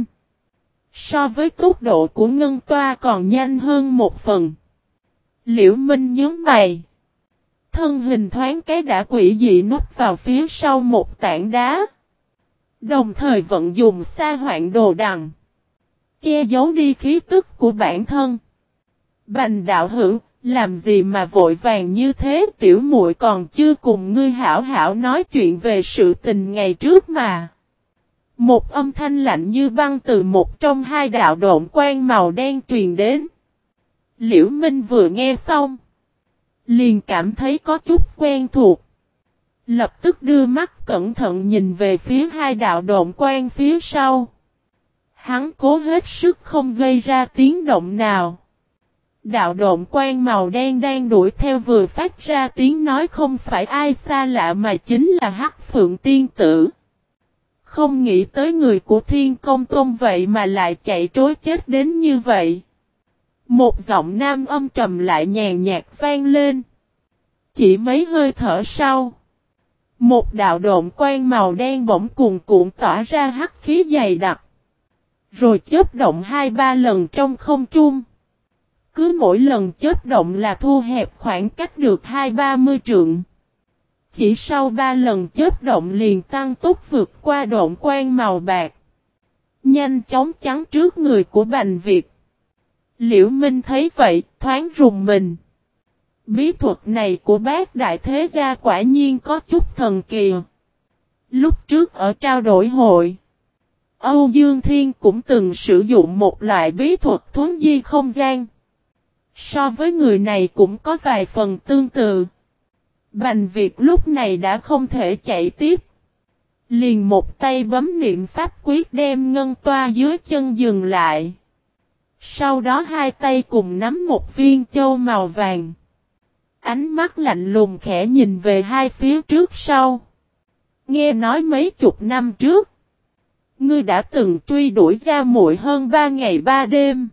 So với tốc độ của Ngân Toa còn nhanh hơn một phần. Liễu Minh nhướng mày. Thân hình thoáng cái đã quỷ dị núp vào phía sau một tảng đá. Đồng thời vận dùng sa hoạn đồ đằng. Che giấu đi khí tức của bản thân. Bành đạo hữu, làm gì mà vội vàng như thế, tiểu muội còn chưa cùng ngươi hảo hảo nói chuyện về sự tình ngày trước mà. Một âm thanh lạnh như băng từ một trong hai đạo độn quang màu đen truyền đến. Liễu Minh vừa nghe xong, liền cảm thấy có chút quen thuộc. Lập tức đưa mắt cẩn thận nhìn về phía hai đạo độn quang phía sau. Hắn cố hết sức không gây ra tiếng động nào. Đạo độn quang màu đen đang đuổi theo vừa phát ra tiếng nói không phải ai xa lạ mà chính là Hắc Phượng Tiên Tử. Không nghĩ tới người của Thiên Công Tôn vậy mà lại chạy trối chết đến như vậy. Một giọng nam âm trầm lại nhàn nhạt vang lên. Chỉ mấy hơi thở sau, một đạo độn quang màu đen bỗng cuồn cuộn tỏa ra hắc khí dày đặc. Rồi chớp động 2-3 lần trong không trung. Cứ mỗi lần chớp động là thu hẹp khoảng cách được 20-30 trượng. Chỉ sau 3 lần chớp động liền tăng tốc vượt qua độn quang màu bạc. Nhanh chóng chắn trước người của Bành Việt. Liễu Minh thấy vậy, thoáng rùng mình. Bí thuật này của bác đại thế gia quả nhiên có chút thần kỳ. Lúc trước ở trao đổi hội, Âu Dương Thiên cũng từng sử dụng một loại bí thuật thuấn di không gian. So với người này cũng có vài phần tương tự. Bành Việt lúc này đã không thể chạy tiếp. Liền một tay bấm niệm pháp quyết đem Ngân Toa dưới chân dừng lại. Sau đó hai tay cùng nắm một viên châu màu vàng. Ánh mắt lạnh lùng khẽ nhìn về hai phía trước sau. Nghe nói mấy chục năm trước, ngươi đã từng truy đuổi ra muội hơn 3 ngày 3 đêm.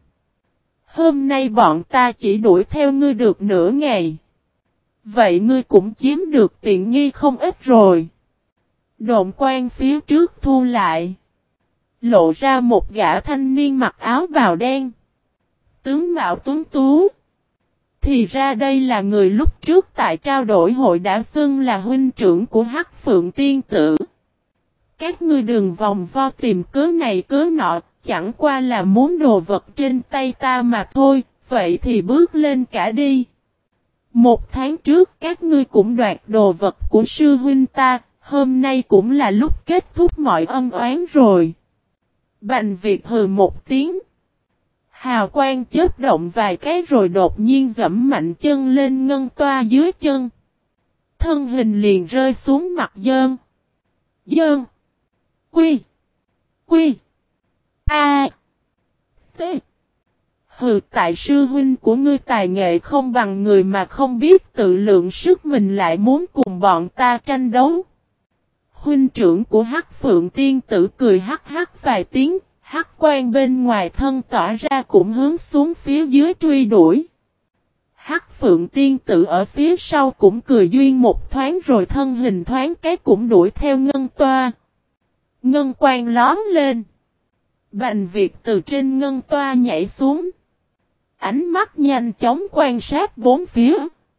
Hôm nay bọn ta chỉ đuổi theo ngươi được nửa ngày. Vậy ngươi cũng chiếm được tiện nghi không ít rồi. Độn quang phía trước thu lại. Lộ ra một gã thanh niên mặc áo bào đen. Tướng mạo tuấn tú. Thì ra đây là người lúc trước tại trao đổi hội đã xưng là huynh trưởng của Hắc Phượng Tiên Tử. Các ngươi đừng vòng vo tìm cớ này cớ nọ, chẳng qua là muốn đồ vật trên tay ta mà thôi, vậy thì bước lên cả đi. 1 tháng trước các ngươi cũng đoạt đồ vật của sư huynh ta, hôm nay cũng là lúc kết thúc mọi ân oán rồi. Bành Việt hừ một tiếng. Hào quang chớp động vài cái rồi đột nhiên giẫm mạnh chân lên Ngân Toa dưới chân. Thân hình liền rơi xuống mặt dơn. Dơn. Quy. Quy. A. T. Hừ, tại sư huynh của ngươi tài nghệ không bằng người mà không biết tự lượng sức mình lại muốn cùng bọn ta tranh đấu. Huynh trưởng của Hắc Phượng Tiên Tử cười hắc hắc vài tiếng, hắc quang bên ngoài thân tỏa ra cũng hướng xuống phía dưới truy đuổi. Hắc Phượng Tiên Tử ở phía sau cũng cười duyên một thoáng rồi thân hình thoáng cái cũng đuổi theo Ngân Toa. Ngân quang lóm lên. Bành Việt từ trên Ngân Toa nhảy xuống. Ánh mắt nhanh chóng quan sát bốn phía.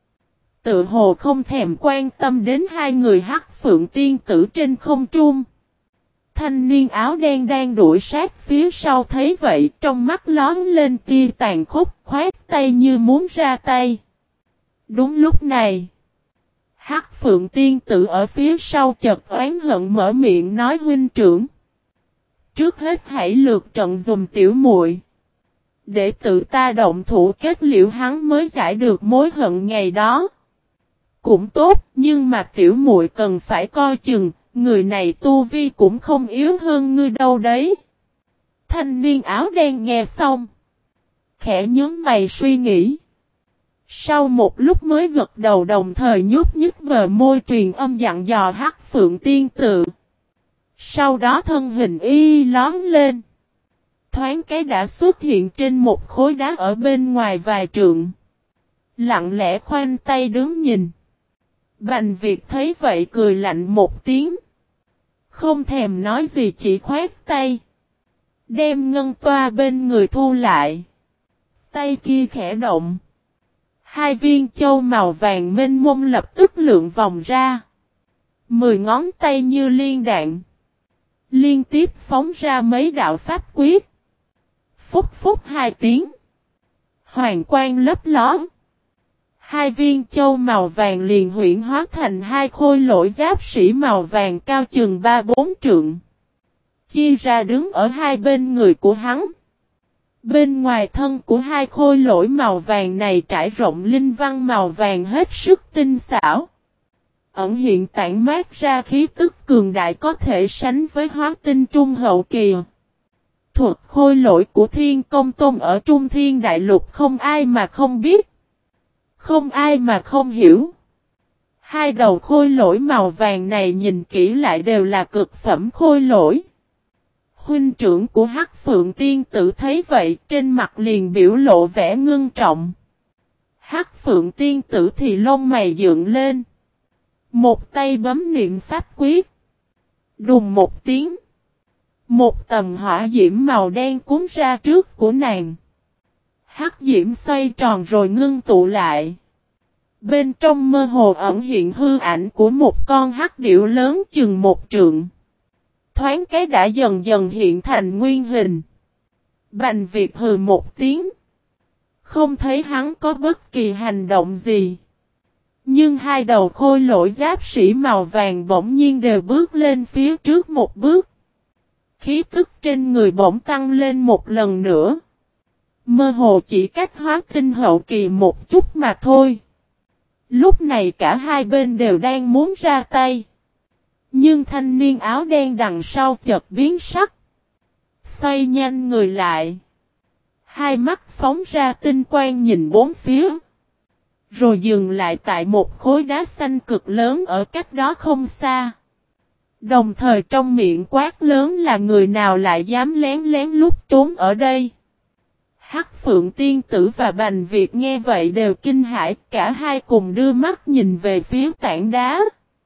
Tự hồ không thèm quan tâm đến hai người Hắc Phượng Tiên Tử trên không trung. Thanh niên áo đen đang đuổi sát phía sau thấy vậy trong mắt lóm lên tia tàn khốc khoát tay như muốn ra tay. Đúng lúc này, Hắc Phượng Tiên Tử ở phía sau chợt oán hận mở miệng nói huynh trưởng. Trước hết hãy lượt trận dùm tiểu muội. Để tự ta động thủ kết liễu hắn mới giải được mối hận ngày đó. Cũng tốt, nhưng mà tiểu muội cần phải coi chừng, người này tu vi cũng không yếu hơn ngươi đâu đấy. Thanh niên áo đen nghe xong, khẽ nhướng mày suy nghĩ. Sau một lúc mới gật đầu đồng thời nhúc nhích bờ môi truyền âm dặn dò Hắc Phượng Tiên Tử. Sau đó thân hình y lón lên. Thoáng cái đã xuất hiện trên một khối đá ở bên ngoài vài trượng. Lặng lẽ khoanh tay đứng nhìn. Bành Việt thấy vậy cười lạnh một tiếng. Không thèm nói gì chỉ khoát tay. Đem ngân toa bên người thu lại. Tay kia khẽ động. Hai viên châu màu vàng mênh mông lập tức lượn vòng ra. 10 ngón tay như liên đạn. Liên tiếp phóng ra mấy đạo pháp quyết. Phúc phúc 2 tiếng. Hoàng quang lấp ló. Hai viên châu màu vàng liền huyễn hóa thành hai khôi lỗi giáp sĩ màu vàng cao chừng 3-4 trượng. Chia ra đứng ở hai bên người của hắn. Bên ngoài thân của hai khôi lỗi màu vàng này trải rộng linh văn màu vàng hết sức tinh xảo. Ẩn hiện tản mát ra khí tức cường đại có thể sánh với hóa tinh trung hậu kỳ. Thuật khôi lỗi của Thiên Công Tôn ở Trung Thiên Đại Lục không ai mà không biết. Không ai mà không hiểu. Hai đầu khôi lỗi màu vàng này nhìn kỹ lại đều là cực phẩm khôi lỗi. Huynh trưởng của Hắc Phượng Tiên Tử thấy vậy trên mặt liền biểu lộ vẻ ngưng trọng. Hắc Phượng Tiên Tử thì lông mày dựng lên. Một tay bấm niệm pháp quyết. Đùng một tiếng. Một tầm hỏa diễm màu đen cuốn ra trước của nàng. Hắc diễm xoay tròn rồi ngưng tụ lại. Bên trong mơ hồ ẩn hiện hư ảnh của một con hắc điểu lớn chừng 1 trượng. Thoáng cái đã dần dần hiện thành nguyên hình. Bành Việt hừ một tiếng. Không thấy hắn có bất kỳ hành động gì. Nhưng hai đầu khôi lỗi giáp sĩ màu vàng bỗng nhiên đều bước lên phía trước một bước. Khí tức trên người bỗng tăng lên một lần nữa. Mơ hồ chỉ cách hóa tinh hậu kỳ một chút mà thôi. Lúc này cả hai bên đều đang muốn ra tay. Nhưng thanh niên áo đen đằng sau chợt biến sắc. Xoay nhanh người lại. Hai mắt phóng ra tinh quang nhìn bốn phía. Rồi dừng lại tại một khối đá xanh cực lớn ở cách đó không xa. Đồng thời trong miệng quát lớn là người nào lại dám lén lén lút trốn ở đây. Hắc Phượng Tiên Tử và Bành Việt nghe vậy đều kinh hãi, cả hai cùng đưa mắt nhìn về phía tảng đá.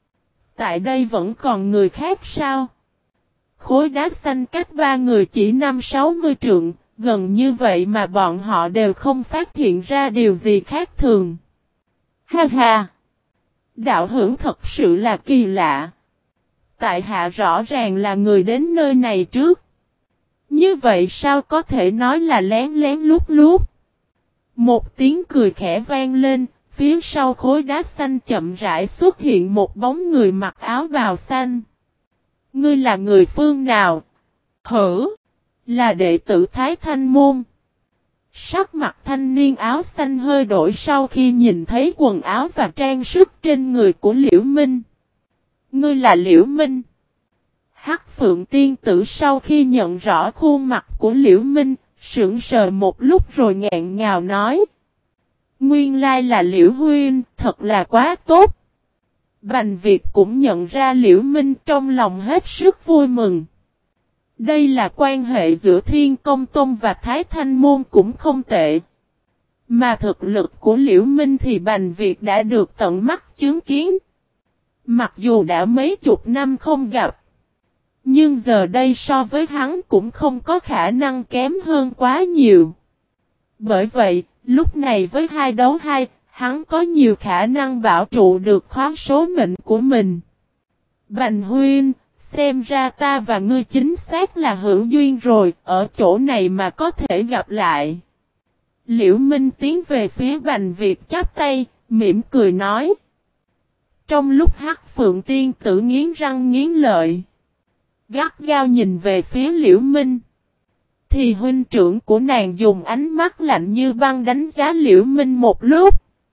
Tại đây vẫn còn người khác sao? Khối đá xanh cách ba người chỉ 5-60 trượng, gần như vậy mà bọn họ đều không phát hiện ra điều gì khác thường. Ha ha! Đạo hữu thật sự là kỳ lạ. Tại hạ rõ ràng là người đến nơi này trước. Như vậy sao có thể nói là lén lén lút lút? Một tiếng cười khẽ vang lên, phía sau khối đá xanh chậm rãi xuất hiện một bóng người mặc áo bào xanh. Ngươi là người phương nào? Hử? Là đệ tử Thái Thanh Môn. Sắc mặt thanh niên áo xanh hơi đổi sau khi nhìn thấy quần áo và trang sức trên người của Liễu Minh. Ngươi là Liễu Minh. Hắc Phượng Tiên Tử sau khi nhận rõ khuôn mặt của Liễu Minh, sững sờ một lúc rồi nghẹn ngào nói. Nguyên lai là Liễu Huynh, thật là quá tốt. Bành Việt cũng nhận ra Liễu Minh trong lòng hết sức vui mừng. Đây là quan hệ giữa Thiên Công Tôn và Thái Thanh Môn cũng không tệ. Mà thực lực của Liễu Minh thì Bành Việt đã được tận mắt chứng kiến. Mặc dù đã mấy chục năm không gặp. Nhưng giờ đây so với hắn cũng không có khả năng kém hơn quá nhiều. Bởi vậy, lúc này với 2-2, hắn có nhiều khả năng bảo trụ được khóa số mệnh của mình. Bành Huynh, xem ra ta và ngươi chính xác là hữu duyên rồi, ở chỗ này mà có thể gặp lại. Liễu Minh tiến về phía Bành Việt chắp tay, mỉm cười nói. Trong lúc Hắc Phượng Tiên Tử nghiến răng nghiến lợi, gắt gao nhìn về phía Liễu Minh, thì huynh trưởng của nàng dùng ánh mắt lạnh như băng đánh giá Liễu Minh một lúc.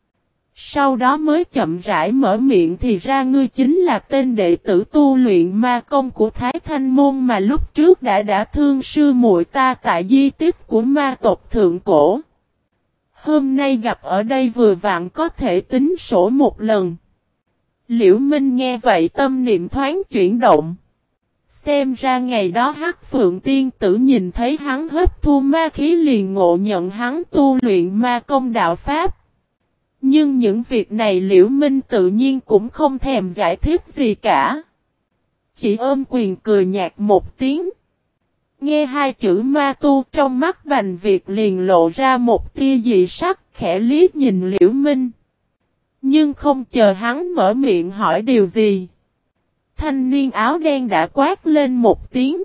Sau đó mới chậm rãi mở miệng thì ra ngươi chính là tên đệ tử tu luyện ma công của Thái Thanh Môn mà lúc trước đã thương sư muội ta tại di tích của ma tộc thượng cổ. Hôm nay gặp ở đây vừa vặn có thể tính sổ một lần. Liễu Minh nghe vậy tâm niệm thoáng chuyển động. Xem ra ngày đó Hắc Phượng Tiên Tử nhìn thấy hắn hấp thu ma khí liền ngộ nhận hắn tu luyện ma công đạo pháp. Nhưng những việc này Liễu Minh tự nhiên cũng không thèm giải thích gì cả. Chỉ ôm quyền cười nhạt một tiếng. Nghe hai chữ ma tu trong mắt Bành Việt liền lộ ra một tia dị sắc, khẽ liếc nhìn Liễu Minh. Nhưng không chờ hắn mở miệng hỏi điều gì. Thanh niên áo đen đã quát lên một tiếng.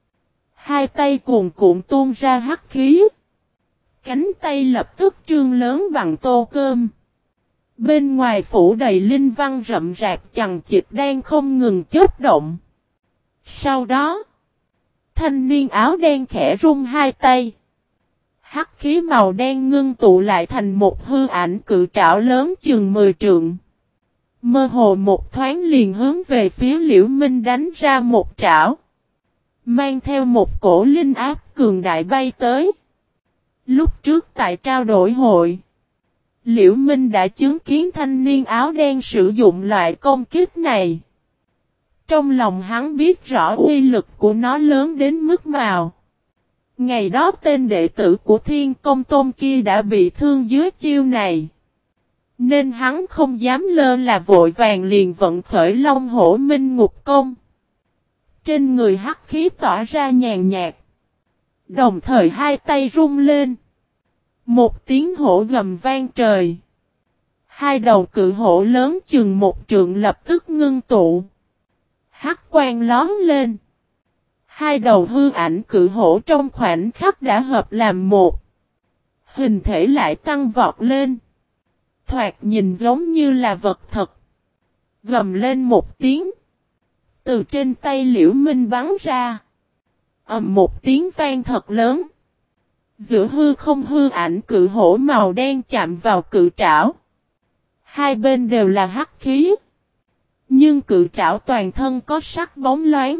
Hai tay cuồn cuộn tuôn ra hắc khí. Cánh tay lập tức trương lớn bằng tô cơm. Bên ngoài phủ đầy linh văn rậm rạp chằng chịt đang không ngừng chớp động. Sau đó, thanh niên áo đen khẽ rung hai tay. Hắc khí màu đen ngưng tụ lại thành một hư ảnh cự trảo lớn chừng 10 trượng. Mơ hồ một thoáng liền hướng về phía Liễu Minh đánh ra một trảo. Mang theo một cổ linh áp cường đại bay tới. Lúc trước tại trao đổi hội, Liễu Minh đã chứng kiến thanh niên áo đen sử dụng loại công kích này. Trong lòng hắn biết rõ uy lực của nó lớn đến mức nào. Ngày đó tên đệ tử của Thiên Công Tôn kia đã bị thương dưới chiêu này. Nên hắn không dám lơ là vội vàng liền vận khởi Long Hổ Minh Ngục Công. Trên người hắc khí tỏa ra nhàn nhạt. Đồng thời hai tay rung lên. Một tiếng hổ gầm vang trời. Hai đầu cự hổ lớn chừng một trượng lập tức ngưng tụ. Hắc quang lóm lên. Hai đầu hư ảnh cự hổ trong khoảnh khắc đã hợp làm một. Hình thể lại tăng vọt lên. Thoạt nhìn giống như là vật thật. Gầm lên một tiếng. Từ trên tay Liễu Minh bắn ra. Một tiếng vang thật lớn. Giữa hư không hư ảnh cự hổ màu đen chạm vào cự trảo. Hai bên đều là hắc khí. Nhưng cự trảo toàn thân có sắc bóng loáng.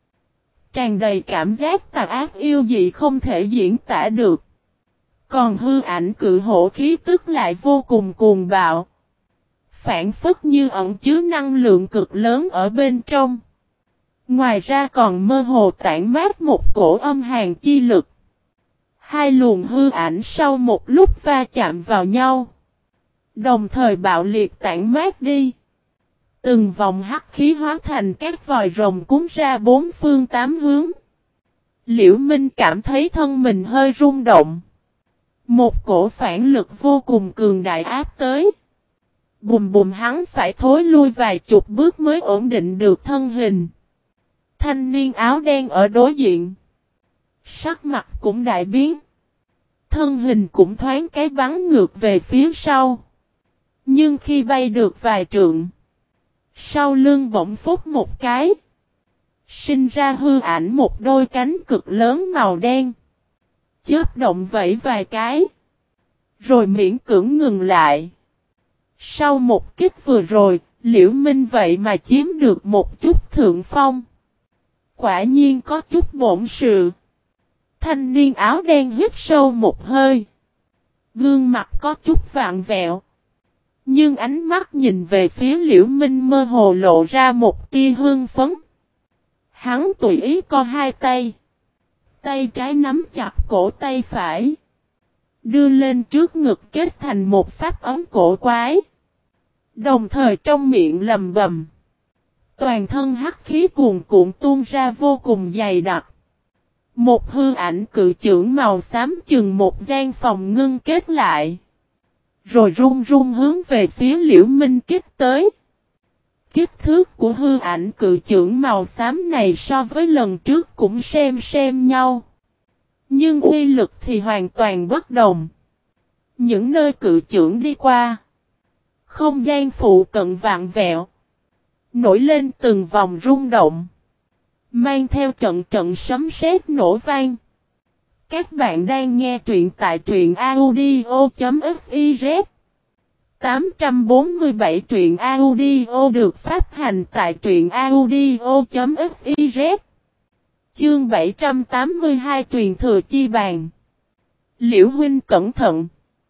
Tràn đầy cảm giác tà ác yêu dị không thể diễn tả được. Còn hư ảnh cự hổ khí tức lại vô cùng cuồng bạo. Phản phất như ẩn chứa năng lượng cực lớn ở bên trong. Ngoài ra còn mơ hồ tản mát một cổ âm hàn chi lực. Hai luồng hư ảnh sau một lúc va chạm vào nhau. Đồng thời bạo liệt tản mát đi. Từng vòng hắc khí hóa thành các vòi rồng cuốn ra bốn phương tám hướng. Liễu Minh cảm thấy thân mình hơi rung động. Một cổ phản lực vô cùng cường đại áp tới. Bùm bùm hắn phải thối lui vài chục bước mới ổn định được thân hình. Thanh niên áo đen ở đối diện. Sắc mặt cũng đại biến. Thân hình cũng thoáng cái bắn ngược về phía sau. Nhưng khi bay được vài trượng. Sau lưng bỗng phút một cái. Sinh ra hư ảnh một đôi cánh cực lớn màu đen. Chớp động vẫy vài cái. Rồi miễn cưỡng ngừng lại. Sau một kích vừa rồi, Liễu Minh vậy mà chiếm được một chút thượng phong. Quả nhiên có chút bổn sự. Thanh niên áo đen hít sâu một hơi. Gương mặt có chút vặn vẹo. Nhưng ánh mắt nhìn về phía Liễu Minh mơ hồ lộ ra một tia hưng phấn. Hắn tùy ý co hai tay. Tay trái nắm chặt cổ tay phải. Đưa lên trước ngực kết thành một pháp ấm cổ quái. Đồng thời trong miệng lầm bầm. Toàn thân hắc khí cuồn cuộn tuôn ra vô cùng dày đặc. Một hư ảnh cự chưởng màu xám chừng một gian phòng ngưng kết lại. Rồi run run hướng về phía Liễu Minh kích tới. Kích thước của hư ảnh cự chưởng màu xám này so với lần trước cũng xem nhau. Nhưng uy lực thì hoàn toàn bất đồng. Những nơi cự chưởng đi qua. Không gian phụ cận vạn vẹo. Nổi lên từng vòng rung động. Mang theo trận sấm sét nổ vang. Các bạn đang nghe truyện tại truyện audio.fiz 847 truyện audio được phát hành tại truyện audio.fiz Chương 782 truyền thừa chi bàn. Liễu huynh cẩn thận.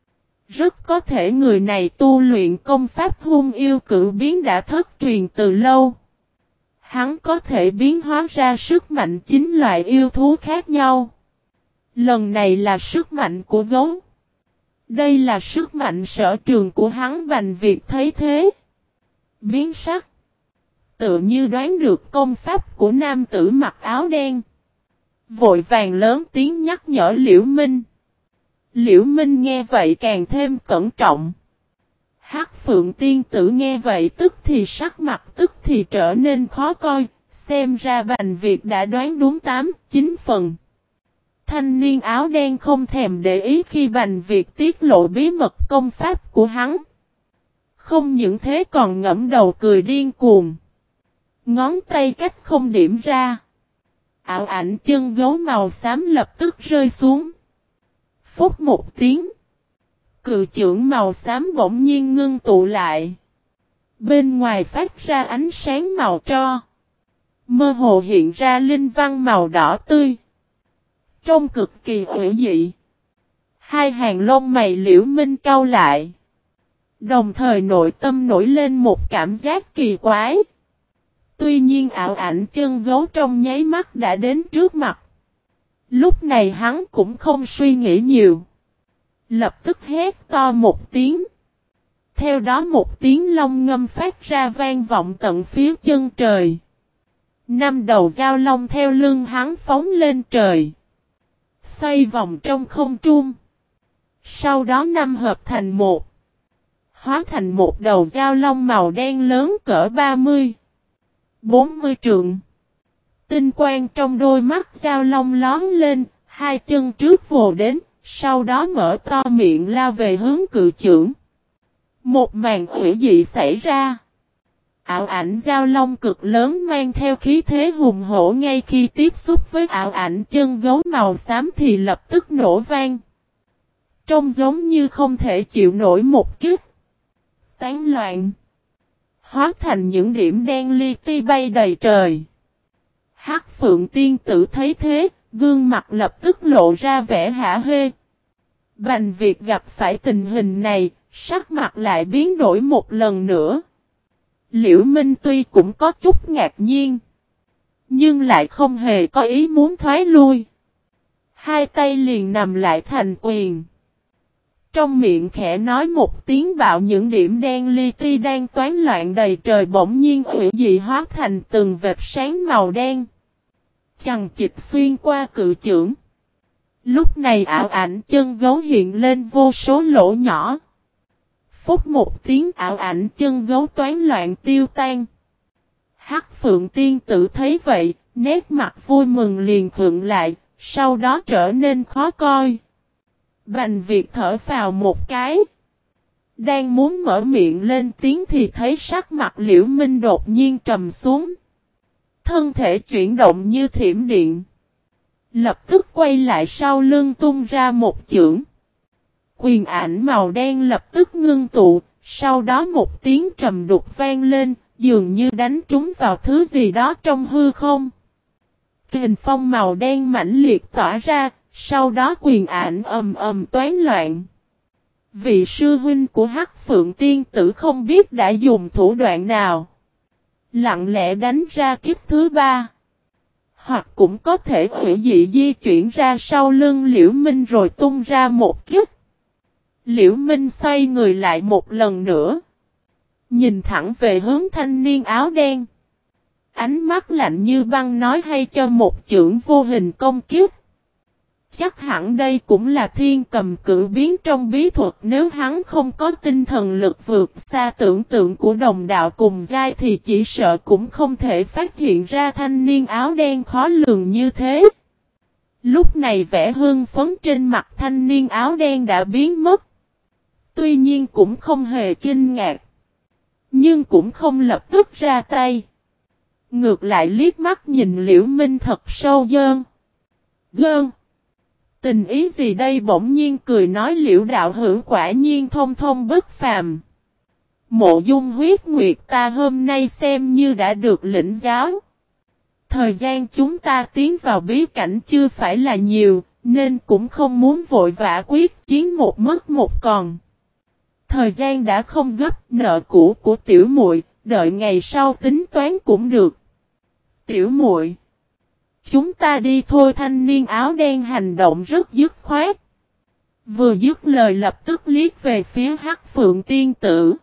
Rất có thể người này tu luyện công pháp hung yêu cửu biến đã thất truyền từ lâu. Hắn có thể biến hóa ra sức mạnh 9 loại yêu thú khác nhau. Lần này là sức mạnh của gấu. Đây là sức mạnh sở trường của hắn. Bành Việt thấy thế, biến sắc, tự như đoán được công pháp của nam tử mặc áo đen. Vội vàng lớn tiếng nhắc nhở Liễu Minh. Liễu Minh nghe vậy càng thêm cẩn trọng. Hắc Phượng tiên tử nghe vậy tức thì sắc mặt tức thì trở nên khó coi. Xem ra Bành Việt đã đoán đúng 8-9 phần. Thanh niên áo đen không thèm để ý khi Bành Việt tiết lộ bí mật công pháp của hắn. Không những thế còn ngẫm đầu cười điên cuồng. Ngón tay cách không điểm ra. Ảo ảnh chân gấu màu xám lập tức rơi xuống. Phút một tiếng. Cự chưởng màu xám bỗng nhiên ngưng tụ lại. Bên ngoài phát ra ánh sáng màu tro. Mơ hồ hiện ra linh văn màu đỏ tươi. Trông cực kỳ ủy dị. Hai hàng lông mày Liễu Minh cau lại. Đồng thời nội tâm nổi lên một cảm giác kỳ quái. Tuy nhiên ảo ảnh chân gấu trong nháy mắt đã đến trước mặt. Lúc này hắn cũng không suy nghĩ nhiều. Lập tức hét to một tiếng. Theo đó một tiếng long ngâm phát ra vang vọng tận phía chân trời. 5 đầu dao long theo lưng hắn phóng lên trời. Xoay vòng trong không trung. Sau đó 5 hợp thành một. Hóa thành một đầu dao long màu đen lớn cỡ 30-40 trượng. Tinh quang trong đôi mắt dao long lón lên, hai chân trước vồ đến, sau đó mở to miệng lao về hướng cự chưởng. Một màn hủy dị xảy ra. Ảo ảnh dao long cực lớn mang theo khí thế hùng hổ ngay khi tiếp xúc với ảo ảnh chân gấu màu xám thì lập tức nổ vang. Trông giống như không thể chịu nổi một kích. Tán loạn. Hóa thành những điểm đen li ti bay đầy trời. Hắc Phượng tiên tử thấy thế, gương mặt lập tức lộ ra vẻ hả hê. Bành Việt gặp phải tình hình này, sắc mặt lại biến đổi một lần nữa. Liễu Minh tuy cũng có chút ngạc nhiên, nhưng lại không hề có ý muốn thoái lui. Hai tay liền nằm lại thành quyền. Trong miệng khẽ nói một tiếng bạo, những điểm đen li ti đang toán loạn đầy trời bỗng nhiên hủy dị hóa thành từng vệt sáng màu đen. Chằng chịt xuyên qua cự chưởng. Lúc này ảo ảnh chân gấu hiện lên vô số lỗ nhỏ. Phút một tiếng ảo ảnh chân gấu toán loạn tiêu tan. Hắc Phượng tiên tử thấy vậy, nét mặt vui mừng liền khựng lại, sau đó trở nên khó coi. Bành Việt thở phào một cái. Đang muốn mở miệng lên tiếng thì thấy sắc mặt Liễu Minh đột nhiên trầm xuống. Thân thể chuyển động như thiểm điện. Lập tức quay lại sau lưng tung ra một chưởng. Quyền ảnh màu đen lập tức ngưng tụ, sau đó một tiếng trầm đục vang lên, dường như đánh trúng vào thứ gì đó trong hư không. Kình phong màu đen mãnh liệt tỏa ra, sau đó quyền ảnh ầm ầm toán loạn. Vị sư huynh của Hắc Phượng tiên tử không biết đã dùng thủ đoạn nào. Lặng lẽ đánh ra kiếp thứ 3. Hoặc cũng có thể hủy dị di chuyển ra sau lưng Liễu Minh rồi tung ra một kiếp. Liễu Minh xoay người lại một lần nữa. Nhìn thẳng về hướng thanh niên áo đen. Ánh mắt lạnh như băng nói hay cho một chưởng vô hình công kiếp. Chắc hẳn đây cũng là thiên cầm cử biến trong bí thuật, nếu hắn không có tinh thần lực vượt xa tưởng tượng của đồng đạo cùng giai thì chỉ sợ cũng không thể phát hiện ra thanh niên áo đen khó lường như thế. Lúc này vẻ hưng phấn trên mặt thanh niên áo đen đã biến mất. Tuy nhiên cũng không hề kinh ngạc. Nhưng cũng không lập tức ra tay. Ngược lại liếc mắt nhìn Liễu Minh thật sâu gơn. Tình ý gì đây, bỗng nhiên cười nói Liễu đạo hữu quả nhiên thông thông bất phàm. Mộ Dung huyết nguyệt ta hôm nay xem như đã được lĩnh giáo. Thời gian chúng ta tiến vào bí cảnh chưa phải là nhiều, nên cũng không muốn vội vã quyết chiến một mất một còn. Thời gian đã không gấp, nợ cũ của tiểu muội, đợi ngày sau tính toán cũng được. Tiểu muội, chúng ta đi thôi. Thanh niên áo đen hành động rất dứt khoát. Vừa dứt lời lập tức liếc về phía Hắc Phượng tiên tử.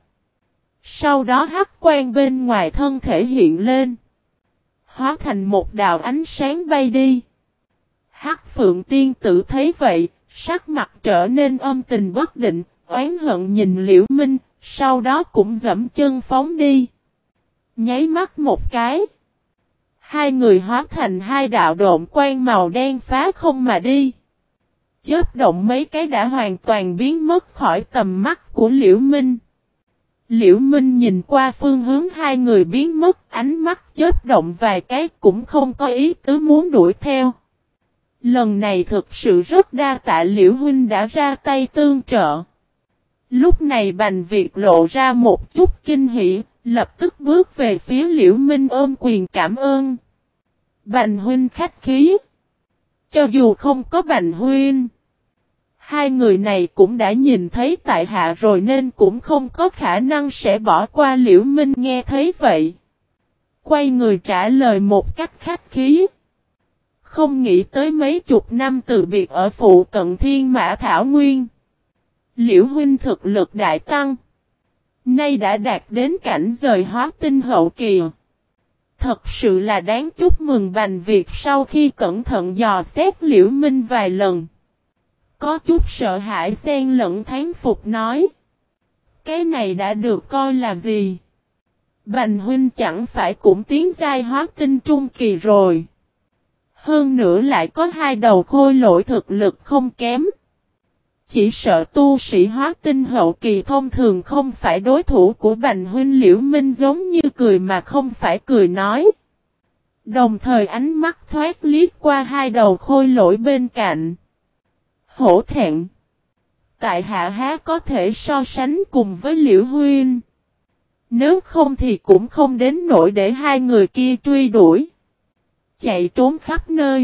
Sau đó hắc quang bên ngoài thân thể hiện lên, hóa thành một đạo ánh sáng bay đi. Hắc Phượng tiên tử thấy vậy, sắc mặt trở nên âm tình bất định, oán hận nhìn Liễu Minh, sau đó cũng giẫm chân phóng đi. Nháy mắt một cái, hai người hóa thành hai đạo độn quang màu đen phá không mà đi. Chớp động mấy cái đã hoàn toàn biến mất khỏi tầm mắt của Liễu Minh. Liễu Minh nhìn qua phương hướng hai người biến mất, ánh mắt chớp động vài cái cũng không có ý tứ muốn đuổi theo. Lần này thực sự rất đa tạ Liễu huynh đã ra tay tương trợ. Lúc này Bành Việt lộ ra một chút kinh hỉ, lập tức bước về phía Liễu Minh ôm quyền cảm ơn. Bành huynh khách khí. Cho dù không có Bành huynh, hai người này cũng đã nhìn thấy tại hạ rồi nên cũng không có khả năng sẽ bỏ qua. Liễu Minh nghe thấy vậy, quay người trả lời một cách khách khí. Không nghĩ tới mấy chục năm từ biệt ở phụ cận Thiên Mã Thảo Nguyên, Liễu huynh thực lực đại tăng, nay đã đạt đến cảnh giới hóa tinh hậu kỳ. Thật sự là đáng chúc mừng. Bành Việt sau khi cẩn thận dò xét Liễu Minh vài lần, có chút sợ hãi xen lẫn thán phục nói. Cái này đã được coi là gì? Bành huynh chẳng phải cũng tiến giai hóa tinh trung kỳ rồi. Hơn nữa lại có hai đầu khôi lỗi thực lực không kém. Chỉ sợ tu sĩ hóa tinh hậu kỳ thông thường không phải đối thủ của Bành huynh. Liễu Minh giống như cười mà không phải cười nói. Đồng thời ánh mắt thoát liếc qua hai đầu khôi lỗi bên cạnh. Hổ thẹn. Tại hạ há có thể so sánh cùng với Liễu huynh. Nếu không thì cũng không đến nỗi để hai người kia truy đuổi, chạy trốn khắp nơi.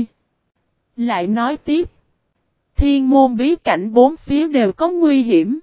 Lại nói tiếp. Thiên môn bí cảnh bốn phía đều có nguy hiểm.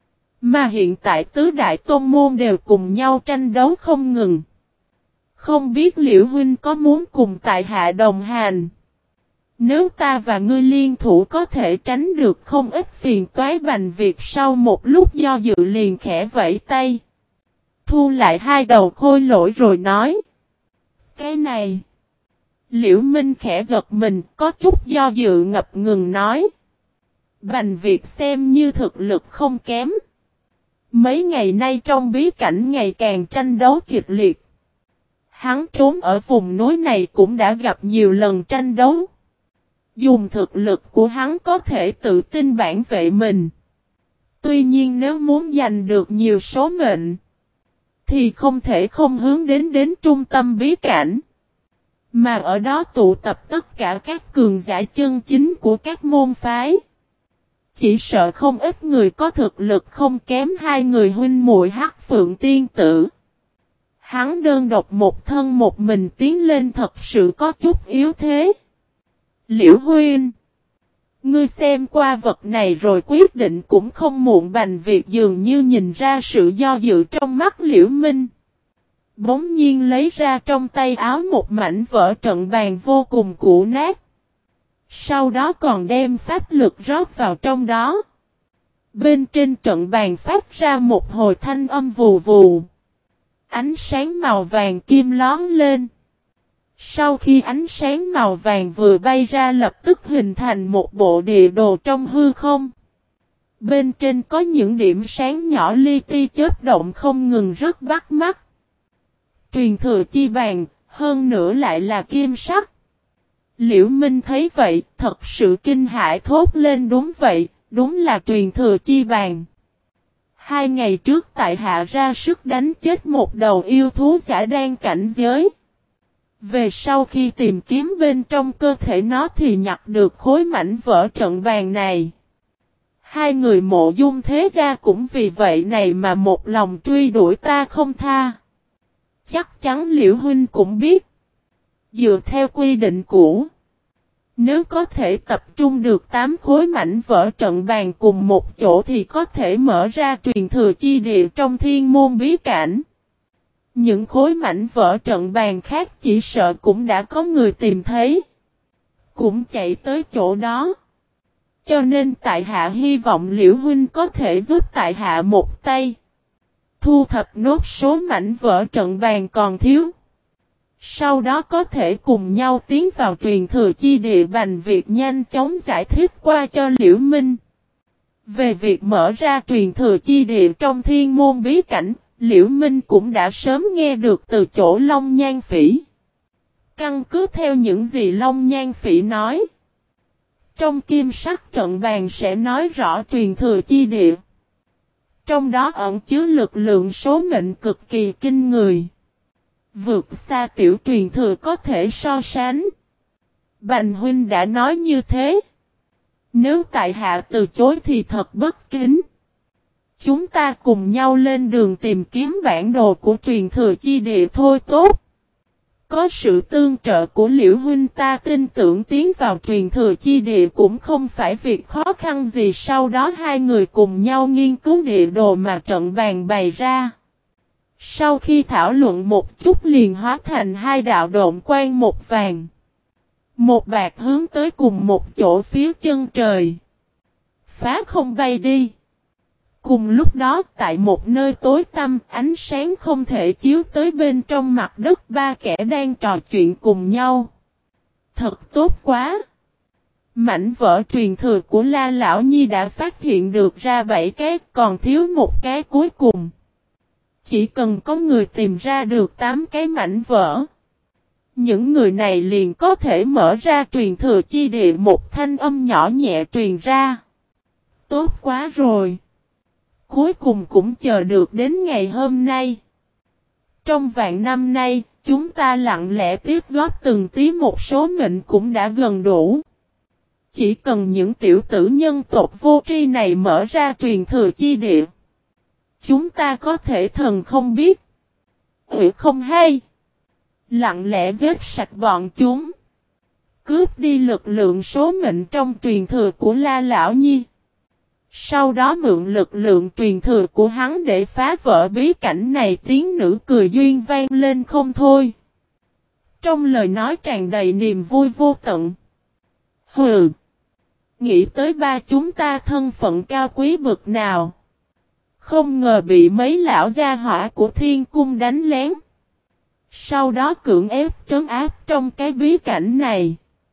Mà hiện tại tứ đại tôn môn đều cùng nhau tranh đấu không ngừng. Không biết Liễu huynh có muốn cùng tại hạ đồng hành? Nếu ta và ngươi liên thủ có thể tránh được không ít phiền toái. Bành Việt sau một lúc do dự liền khẽ vẫy tay, thu lại hai đầu khôi lỗi rồi nói. Cái này. Liễu Minh khẽ giật mình, có chút do dự ngập ngừng nói. Bành Việt xem như thực lực không kém. Mấy ngày nay trong bí cảnh ngày càng tranh đấu kịch liệt. Hắn trốn ở vùng núi này cũng đã gặp nhiều lần tranh đấu. Dùng thực lực của hắn có thể tự tin bảo vệ mình. Tuy nhiên nếu muốn giành được nhiều số mệnh, thì không thể không hướng đến trung tâm bí cảnh. Mà ở đó tụ tập tất cả các cường giả chân chính của các môn phái. Chỉ sợ không ít người có thực lực không kém hai người huynh muội Hắc Phượng tiên tử. Hắn đơn độc một thân một mình tiến lên thật sự có chút yếu thế. Liễu huynh, ngươi xem qua vật này rồi quyết định cũng không muộn. Bành Việt dường như nhìn ra sự do dự trong mắt Liễu Minh. Bỗng nhiên lấy ra trong tay áo một mảnh vỡ trận bàn vô cùng cũ nát. Sau đó còn đem pháp lực rót vào trong đó. Bên trên trận bàn phát ra một hồi thanh âm vù vù. Ánh sáng màu vàng kim lóm lên. Sau khi ánh sáng màu vàng vừa bay ra lập tức hình thành một bộ địa đồ trong hư không. Bên trên có những điểm sáng nhỏ li ti chớp động không ngừng rất bắt mắt. Truyền thừa chi bàn, hơn nữa lại là kim sắc. Liễu Minh thấy vậy, thật sự kinh hãi thốt lên. Đúng vậy, đúng là truyền thừa chi bàn. 2 ngày trước tại hạ ra sức đánh chết một đầu yêu thú giả đan cảnh giới. Về sau khi tìm kiếm bên trong cơ thể nó thì nhặt được khối mảnh vỡ trận bàn này. Hai người Mộ Dung thế gia cũng vì vậy này mà một lòng truy đuổi ta không tha. Chắc chắn Liễu huynh cũng biết. Dựa theo quy định cũ, Nếu có thể tập trung được 8 khối mảnh vỡ trận bàn cùng một chỗ thì có thể mở ra truyền thừa chi địa trong thiên môn bí cảnh. Những khối mảnh vỡ trận bàn khác chỉ sợ cũng đã có người tìm thấy. Cũng chạy tới chỗ đó. Cho nên tại hạ hy vọng Liễu huynh có thể giúp tại hạ một tay. Thu thập nốt số mảnh vỡ trận bàn còn thiếu. Sau đó có thể cùng nhau tiến vào truyền thừa chi địa. Bành Việt nhanh chóng giải thích qua cho Liễu Minh. Về việc mở ra truyền thừa chi địa trong thiên môn bí cảnh, Liễu Minh cũng đã sớm nghe được từ chỗ Long Nhan Phỉ. Căn cứ theo những gì Long Nhan Phỉ nói, trong kim sắc trận bàn sẽ nói rõ truyền thừa chi địa. Trong đó ẩn chứa lực lượng số mệnh cực kỳ kinh người. Vượt xa tiểu truyền thừa có thể so sánh. Bành huynh đã nói như thế. Nếu tại hạ từ chối thì thật bất kính. Chúng ta cùng nhau lên đường tìm kiếm bản đồ của truyền thừa chi địa thôi tốt. Có sự tương trợ của Liễu huynh ta tin tưởng tiến vào truyền thừa chi địa cũng không phải việc khó khăn gì. Sau đó hai người cùng nhau nghiên cứu địa đồ mà trận bàn bày ra. Sau khi thảo luận một chút liền hóa thành hai đạo độn quang một vàng. Một bạc hướng tới cùng một chỗ phía chân trời. Phá không bay đi. Cùng lúc đó tại một nơi tối tăm ánh sáng không thể chiếu tới bên trong mặt đất ba kẻ đang trò chuyện cùng nhau. Thật tốt quá! Mảnh vỡ truyền thừa của La Lão Nhi đã phát hiện được ra 7 cái còn thiếu một cái cuối cùng. Chỉ cần có người tìm ra được 8 cái mảnh vỡ. Những người này liền có thể mở ra truyền thừa chi địa. Một thanh âm nhỏ nhẹ truyền ra. Tốt quá rồi! Cuối cùng cũng chờ được đến ngày hôm nay. Trong vạn năm nay, chúng ta lặng lẽ tiếp góp từng tí một số mệnh cũng đã gần đủ. Chỉ cần những tiểu tử nhân tộc vô tri này mở ra truyền thừa chi địa. Chúng ta có thể thần không biết. Ủy không hay. Lặng lẽ giết sạch bọn chúng. Cướp đi lực lượng số mệnh trong truyền thừa của La Lão Nhi. Sau đó mượn lực lượng truyền thừa của hắn để phá vỡ bí cảnh này. Tiếng nữ cười duyên vang lên không thôi. Trong lời nói tràn đầy niềm vui vô tận. Hừ! Nghĩ tới ba chúng ta thân phận cao quý bực nào. Không ngờ bị mấy lão gia hỏa của thiên cung đánh lén. Sau đó cưỡng ép trấn áp trong cái bí cảnh này.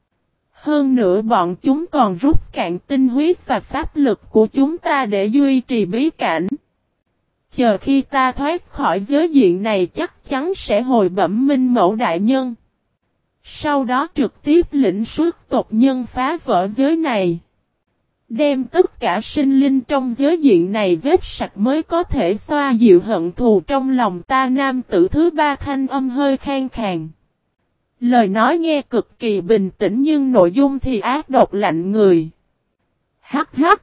Hơn nữa bọn chúng còn rút cạn tinh huyết và pháp lực của chúng ta để duy trì bí cảnh. Chờ khi ta thoát khỏi giới diện này chắc chắn sẽ hồi bẩm Minh Mẫu Đại Nhân. Sau đó trực tiếp lĩnh xuất tộc nhân phá vỡ giới này. Đem tất cả sinh linh trong giới diện này giết sạch mới có thể xoa dịu hận thù trong lòng ta. Nam tử thứ ba thanh âm hơi khang khàn. Lời nói nghe cực kỳ bình tĩnh nhưng nội dung thì ác độc lạnh người. Hắc hắc.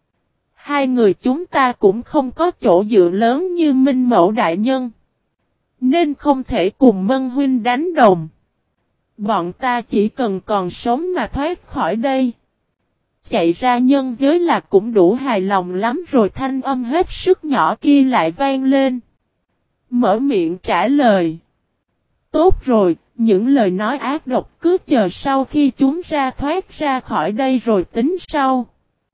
Hai người chúng ta cũng không có chỗ dựa lớn như Minh Mẫu Đại Nhân. Nên không thể cùng Mân huynh đánh đồng. Bọn ta chỉ cần còn sống mà thoát khỏi đây. Chạy ra nhân giới là cũng đủ hài lòng lắm rồi. Thanh âm hết sức nhỏ kia lại vang lên. Mở miệng trả lời. Tốt rồi, những lời nói ác độc cứ chờ sau khi chúng thoát ra khỏi đây rồi tính sau.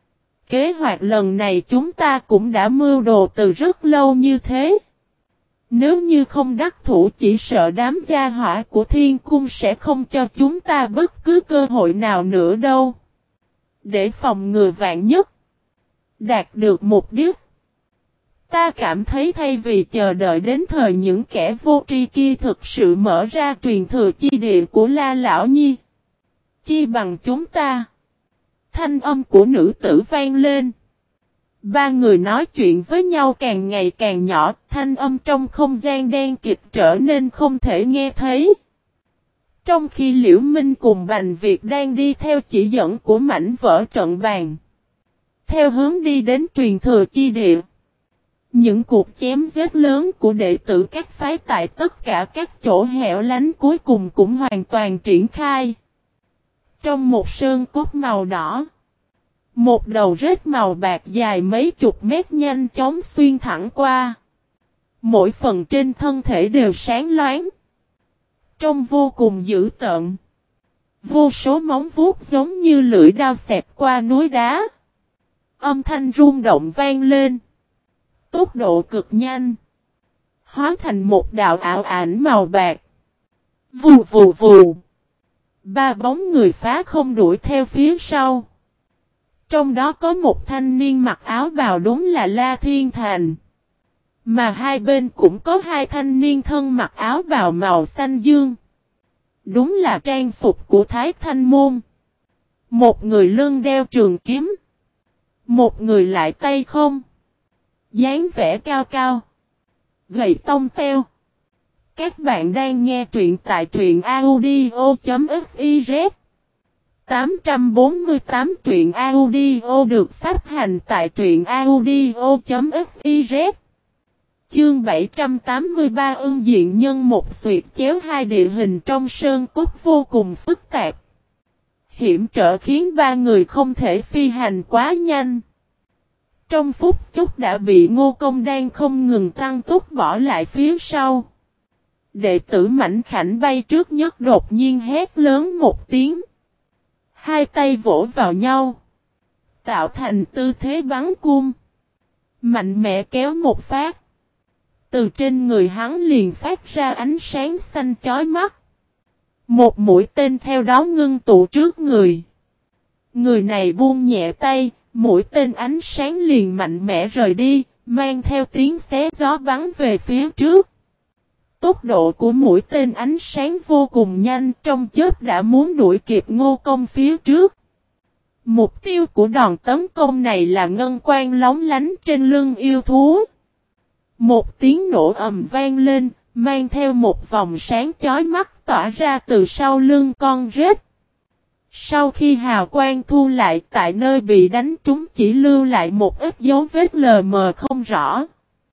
Kế hoạch lần này chúng ta cũng đã mưu đồ từ rất lâu như thế. Nếu như không đắc thủ chỉ sợ đám gia hỏa của thiên cung sẽ không cho chúng ta bất cứ cơ hội nào nữa đâu. Để phòng ngừa vạn nhất, đạt được mục đích, ta cảm thấy thay vì chờ đợi đến thời những kẻ vô tri kia thực sự mở ra truyền thừa chi địa của La Lão Nhi, chi bằng chúng ta. Thanh âm của nữ tử vang lên. Ba người nói chuyện với nhau càng ngày càng nhỏ, thanh âm trong không gian đen kịt trở nên không thể nghe thấy. Trong khi Liễu Minh cùng Bành Việt đang đi theo chỉ dẫn của mảnh vỡ trận bàn, theo hướng đi đến truyền thừa chi địa, những cuộc chém giết lớn của đệ tử các phái tại tất cả các chỗ hẻo lánh cuối cùng cũng hoàn toàn triển khai. Trong một sơn cốt màu đỏ, một đầu rết màu bạc dài mấy chục mét nhanh chóng xuyên thẳng qua. Mỗi phần trên thân thể đều sáng loáng, trông vô cùng dữ tợn. Vô số móng vuốt giống như lưỡi dao xẹt qua núi đá. Âm thanh rung động vang lên. Tốc độ cực nhanh, hóa thành một đạo ảo ảnh màu bạc. Vù vù vù. Ba bóng người phá không đuổi theo phía sau. Trong đó có một thanh niên mặc áo bào đúng là La Thiên Thành. Mà hai bên cũng có hai thanh niên thân mặc áo bào màu xanh dương. Đúng là trang phục của Thái Thanh Môn. Một người lưng đeo trường kiếm, một người lại tay không. Dáng vẻ cao cao, gầy tông teo. Các bạn đang nghe truyện tại truyện audio.fiz. 848 truyện audio được phát hành tại truyện audio.fiz. Chương 783 ưng diện nhân một xuyệt chéo hai địa hình trong sơn cốt vô cùng phức tạp. Hiểm trở khiến ba người không thể phi hành quá nhanh. Trong phút chốc đã bị Ngô Công đang không ngừng tăng tốc bỏ lại phía sau. Đệ tử Mảnh Khảnh bay trước nhất đột nhiên hét lớn một tiếng. Hai tay vỗ vào nhau, tạo thành tư thế bắn cung. Mạnh mẽ kéo một phát. Từ trên người hắn liền phát ra ánh sáng xanh chói mắt. Một mũi tên theo đó ngưng tụ trước người. Người này buông nhẹ tay, mũi tên ánh sáng liền mạnh mẽ rời đi, mang theo tiếng xé gió bắn về phía trước. Tốc độ của mũi tên ánh sáng vô cùng nhanh, trong chớp đã muốn đuổi kịp Ngô Công phía trước. Mục tiêu của đòn tấn công này là ngân quang lóng lánh trên lưng yêu thú. Một tiếng nổ ầm vang lên, mang theo một vòng sáng chói mắt tỏa ra từ sau lưng con rết. Sau khi hào quang thu lại, tại nơi bị đánh trúng chỉ lưu lại một ít dấu vết lờ mờ không rõ.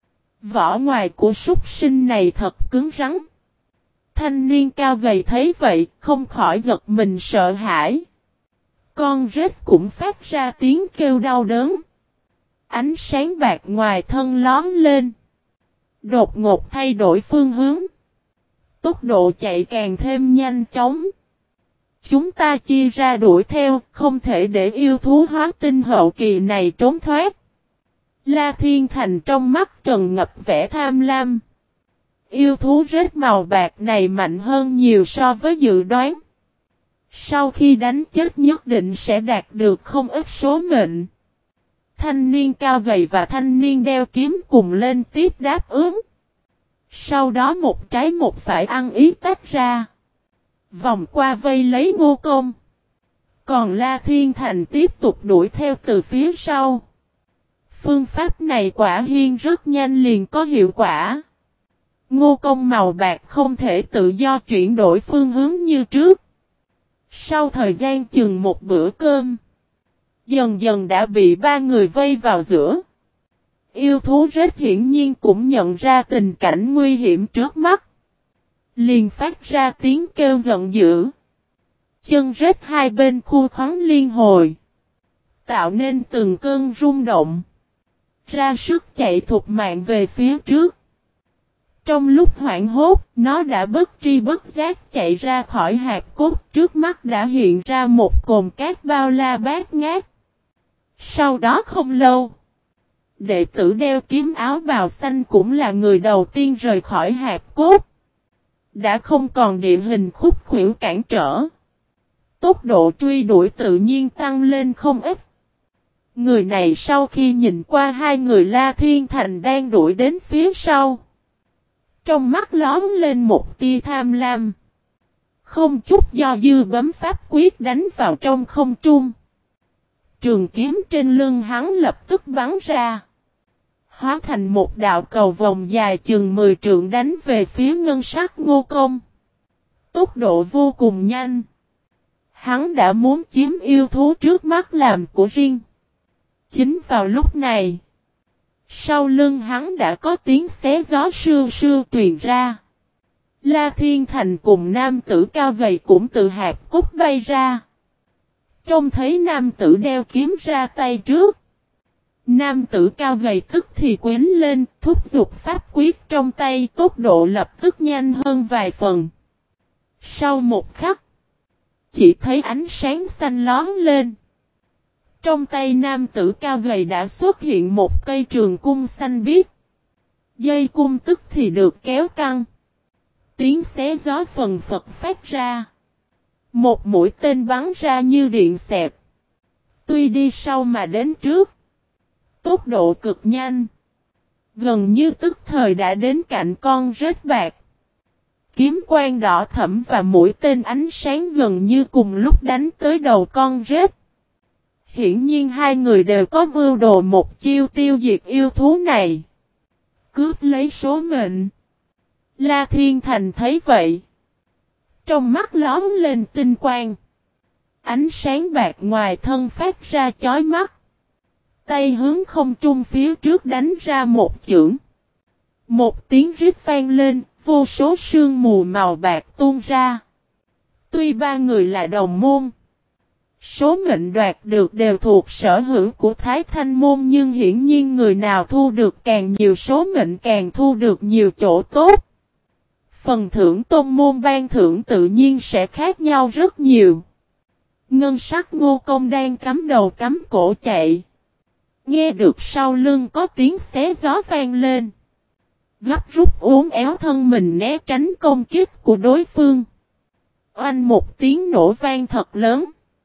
Vỏ ngoài của súc sinh này thật cứng rắn. Thanh niên cao gầy thấy vậy, không khỏi giật mình sợ hãi. Con rết cũng phát ra tiếng kêu đau đớn. Ánh sáng bạc ngoài thân lóm lên, đột ngột thay đổi phương hướng. Tốc độ chạy càng thêm nhanh chóng. Chúng ta chia ra đuổi theo, không thể để yêu thú hóa tinh hậu kỳ này trốn thoát. La Thiên Thành trong mắt trần ngập vẻ tham lam. Yêu thú rết màu bạc này mạnh hơn nhiều so với dự đoán. Sau khi đánh chết nhất định sẽ đạt được không ít số mệnh. Thanh niên cao gầy và thanh niên đeo kiếm cùng lên tiếp đáp ứng. Sau đó một trái một phải ăn ý tách ra. Vòng qua vây lấy Ngô Công. Còn La Thiên Thành tiếp tục đuổi theo từ phía sau. Phương pháp này quả nhiên rất nhanh liền có hiệu quả. Ngô Công màu bạc không thể tự do chuyển đổi phương hướng như trước. Sau thời gian chừng một bữa cơm, dần dần đã bị ba người vây vào giữa. Yêu thú rết hiển nhiên cũng nhận ra tình cảnh nguy hiểm trước mắt. Liền phát ra tiếng kêu giận dữ. Chân rết hai bên khu khoắn liên hồi, tạo nên từng cơn rung động. Ra sức chạy thục mạng về phía trước. Trong lúc hoảng hốt, nó đã bất tri bất giác chạy ra khỏi hạp cốt, trước mắt đã hiện ra một cồn cát bao la bát ngát. Sau đó không lâu, đệ tử đeo kiếm áo bào xanh cũng là người đầu tiên rời khỏi hạp cốt. Đã không còn địa hình khúc khuỷu cản trở. Tốc độ truy đuổi tự nhiên tăng lên không ít. Người này sau khi nhìn qua hai người La Thiên Thành đang đuổi đến phía sau, trong mắt lóm lên một tia tham lam. Không chút do dự bấm pháp quyết đánh vào trong không trung. Trường kiếm trên lưng hắn lập tức bắn ra, hóa thành một đạo cầu vòng dài chừng 10 trượng đánh về phía ngân sắc Ngô Công. Tốc độ vô cùng nhanh. Hắn đã muốn chiếm yêu thú trước mắt làm của riêng. Chính vào lúc này, sau lưng hắn đã có tiếng xé gió sưu sưu truyền ra. La Thiên Thành cùng nam tử cao gầy cũng từ hạp cốt bay ra. Trông thấy nam tử đeo kiếm ra tay trước. Nam tử cao gầy tức thì quýnh lên, thúc giục pháp quyết trong tay, tốc độ lập tức nhanh hơn vài phần. Sau một khắc, chỉ thấy ánh sáng xanh lóe lên. Trong tay nam tử cao gầy đã xuất hiện một cây trường cung xanh biếc. Dây cung tức thì được kéo căng. Tiếng xé gió phần phật phát ra. Một mũi tên bắn ra như điện xẹt. Tuy đi sau mà đến trước. Tốc độ cực nhanh. Gần như tức thời đã đến cạnh con rết bạc. Kiếm quang đỏ thẫm và mũi tên ánh sáng gần như cùng lúc đánh tới đầu con rết. Hiển nhiên hai người đều có mưu đồ một chiêu tiêu diệt yêu thú này. Cướp lấy số mệnh. La Thiên Thành thấy vậy. Trong mắt lóm lên tinh quang. Ánh sáng bạc ngoài thân phát ra chói mắt. Tay hướng không trung phía trước đánh ra một chưởng. Một tiếng rít vang lên, vô số sương mù màu bạc tuôn ra. Tuy ba người là đồng môn. Số mệnh đoạt được đều thuộc sở hữu của Thái Thanh môn, nhưng hiển nhiên người nào thu được càng nhiều số mệnh càng thu được nhiều chỗ tốt. Phần thưởng tôn môn ban thưởng tự nhiên sẽ khác nhau rất nhiều. Ngân sắc Ngô Công đang cắm đầu cắm cổ chạy. Nghe được sau lưng có tiếng xé gió vang lên. Gấp rút uốn éo thân mình né tránh công kích của đối phương. Oanh một tiếng nổ vang thật lớn.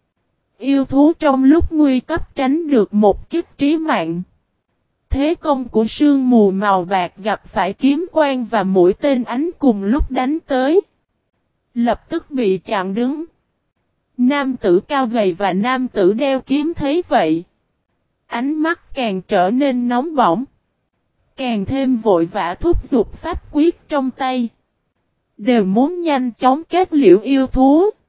Yêu thú trong lúc nguy cấp tránh được một kích trí mạng. Thế công của sương mù màu bạc gặp phải kiếm quang và mũi tên ánh cùng lúc đánh tới. Lập tức bị chặn đứng. Nam tử cao gầy và nam tử đeo kiếm thấy vậy. Ánh mắt càng trở nên nóng bỏng. Càng thêm vội vã thúc giục pháp quyết trong tay. Đều muốn nhanh chóng kết liễu yêu thú.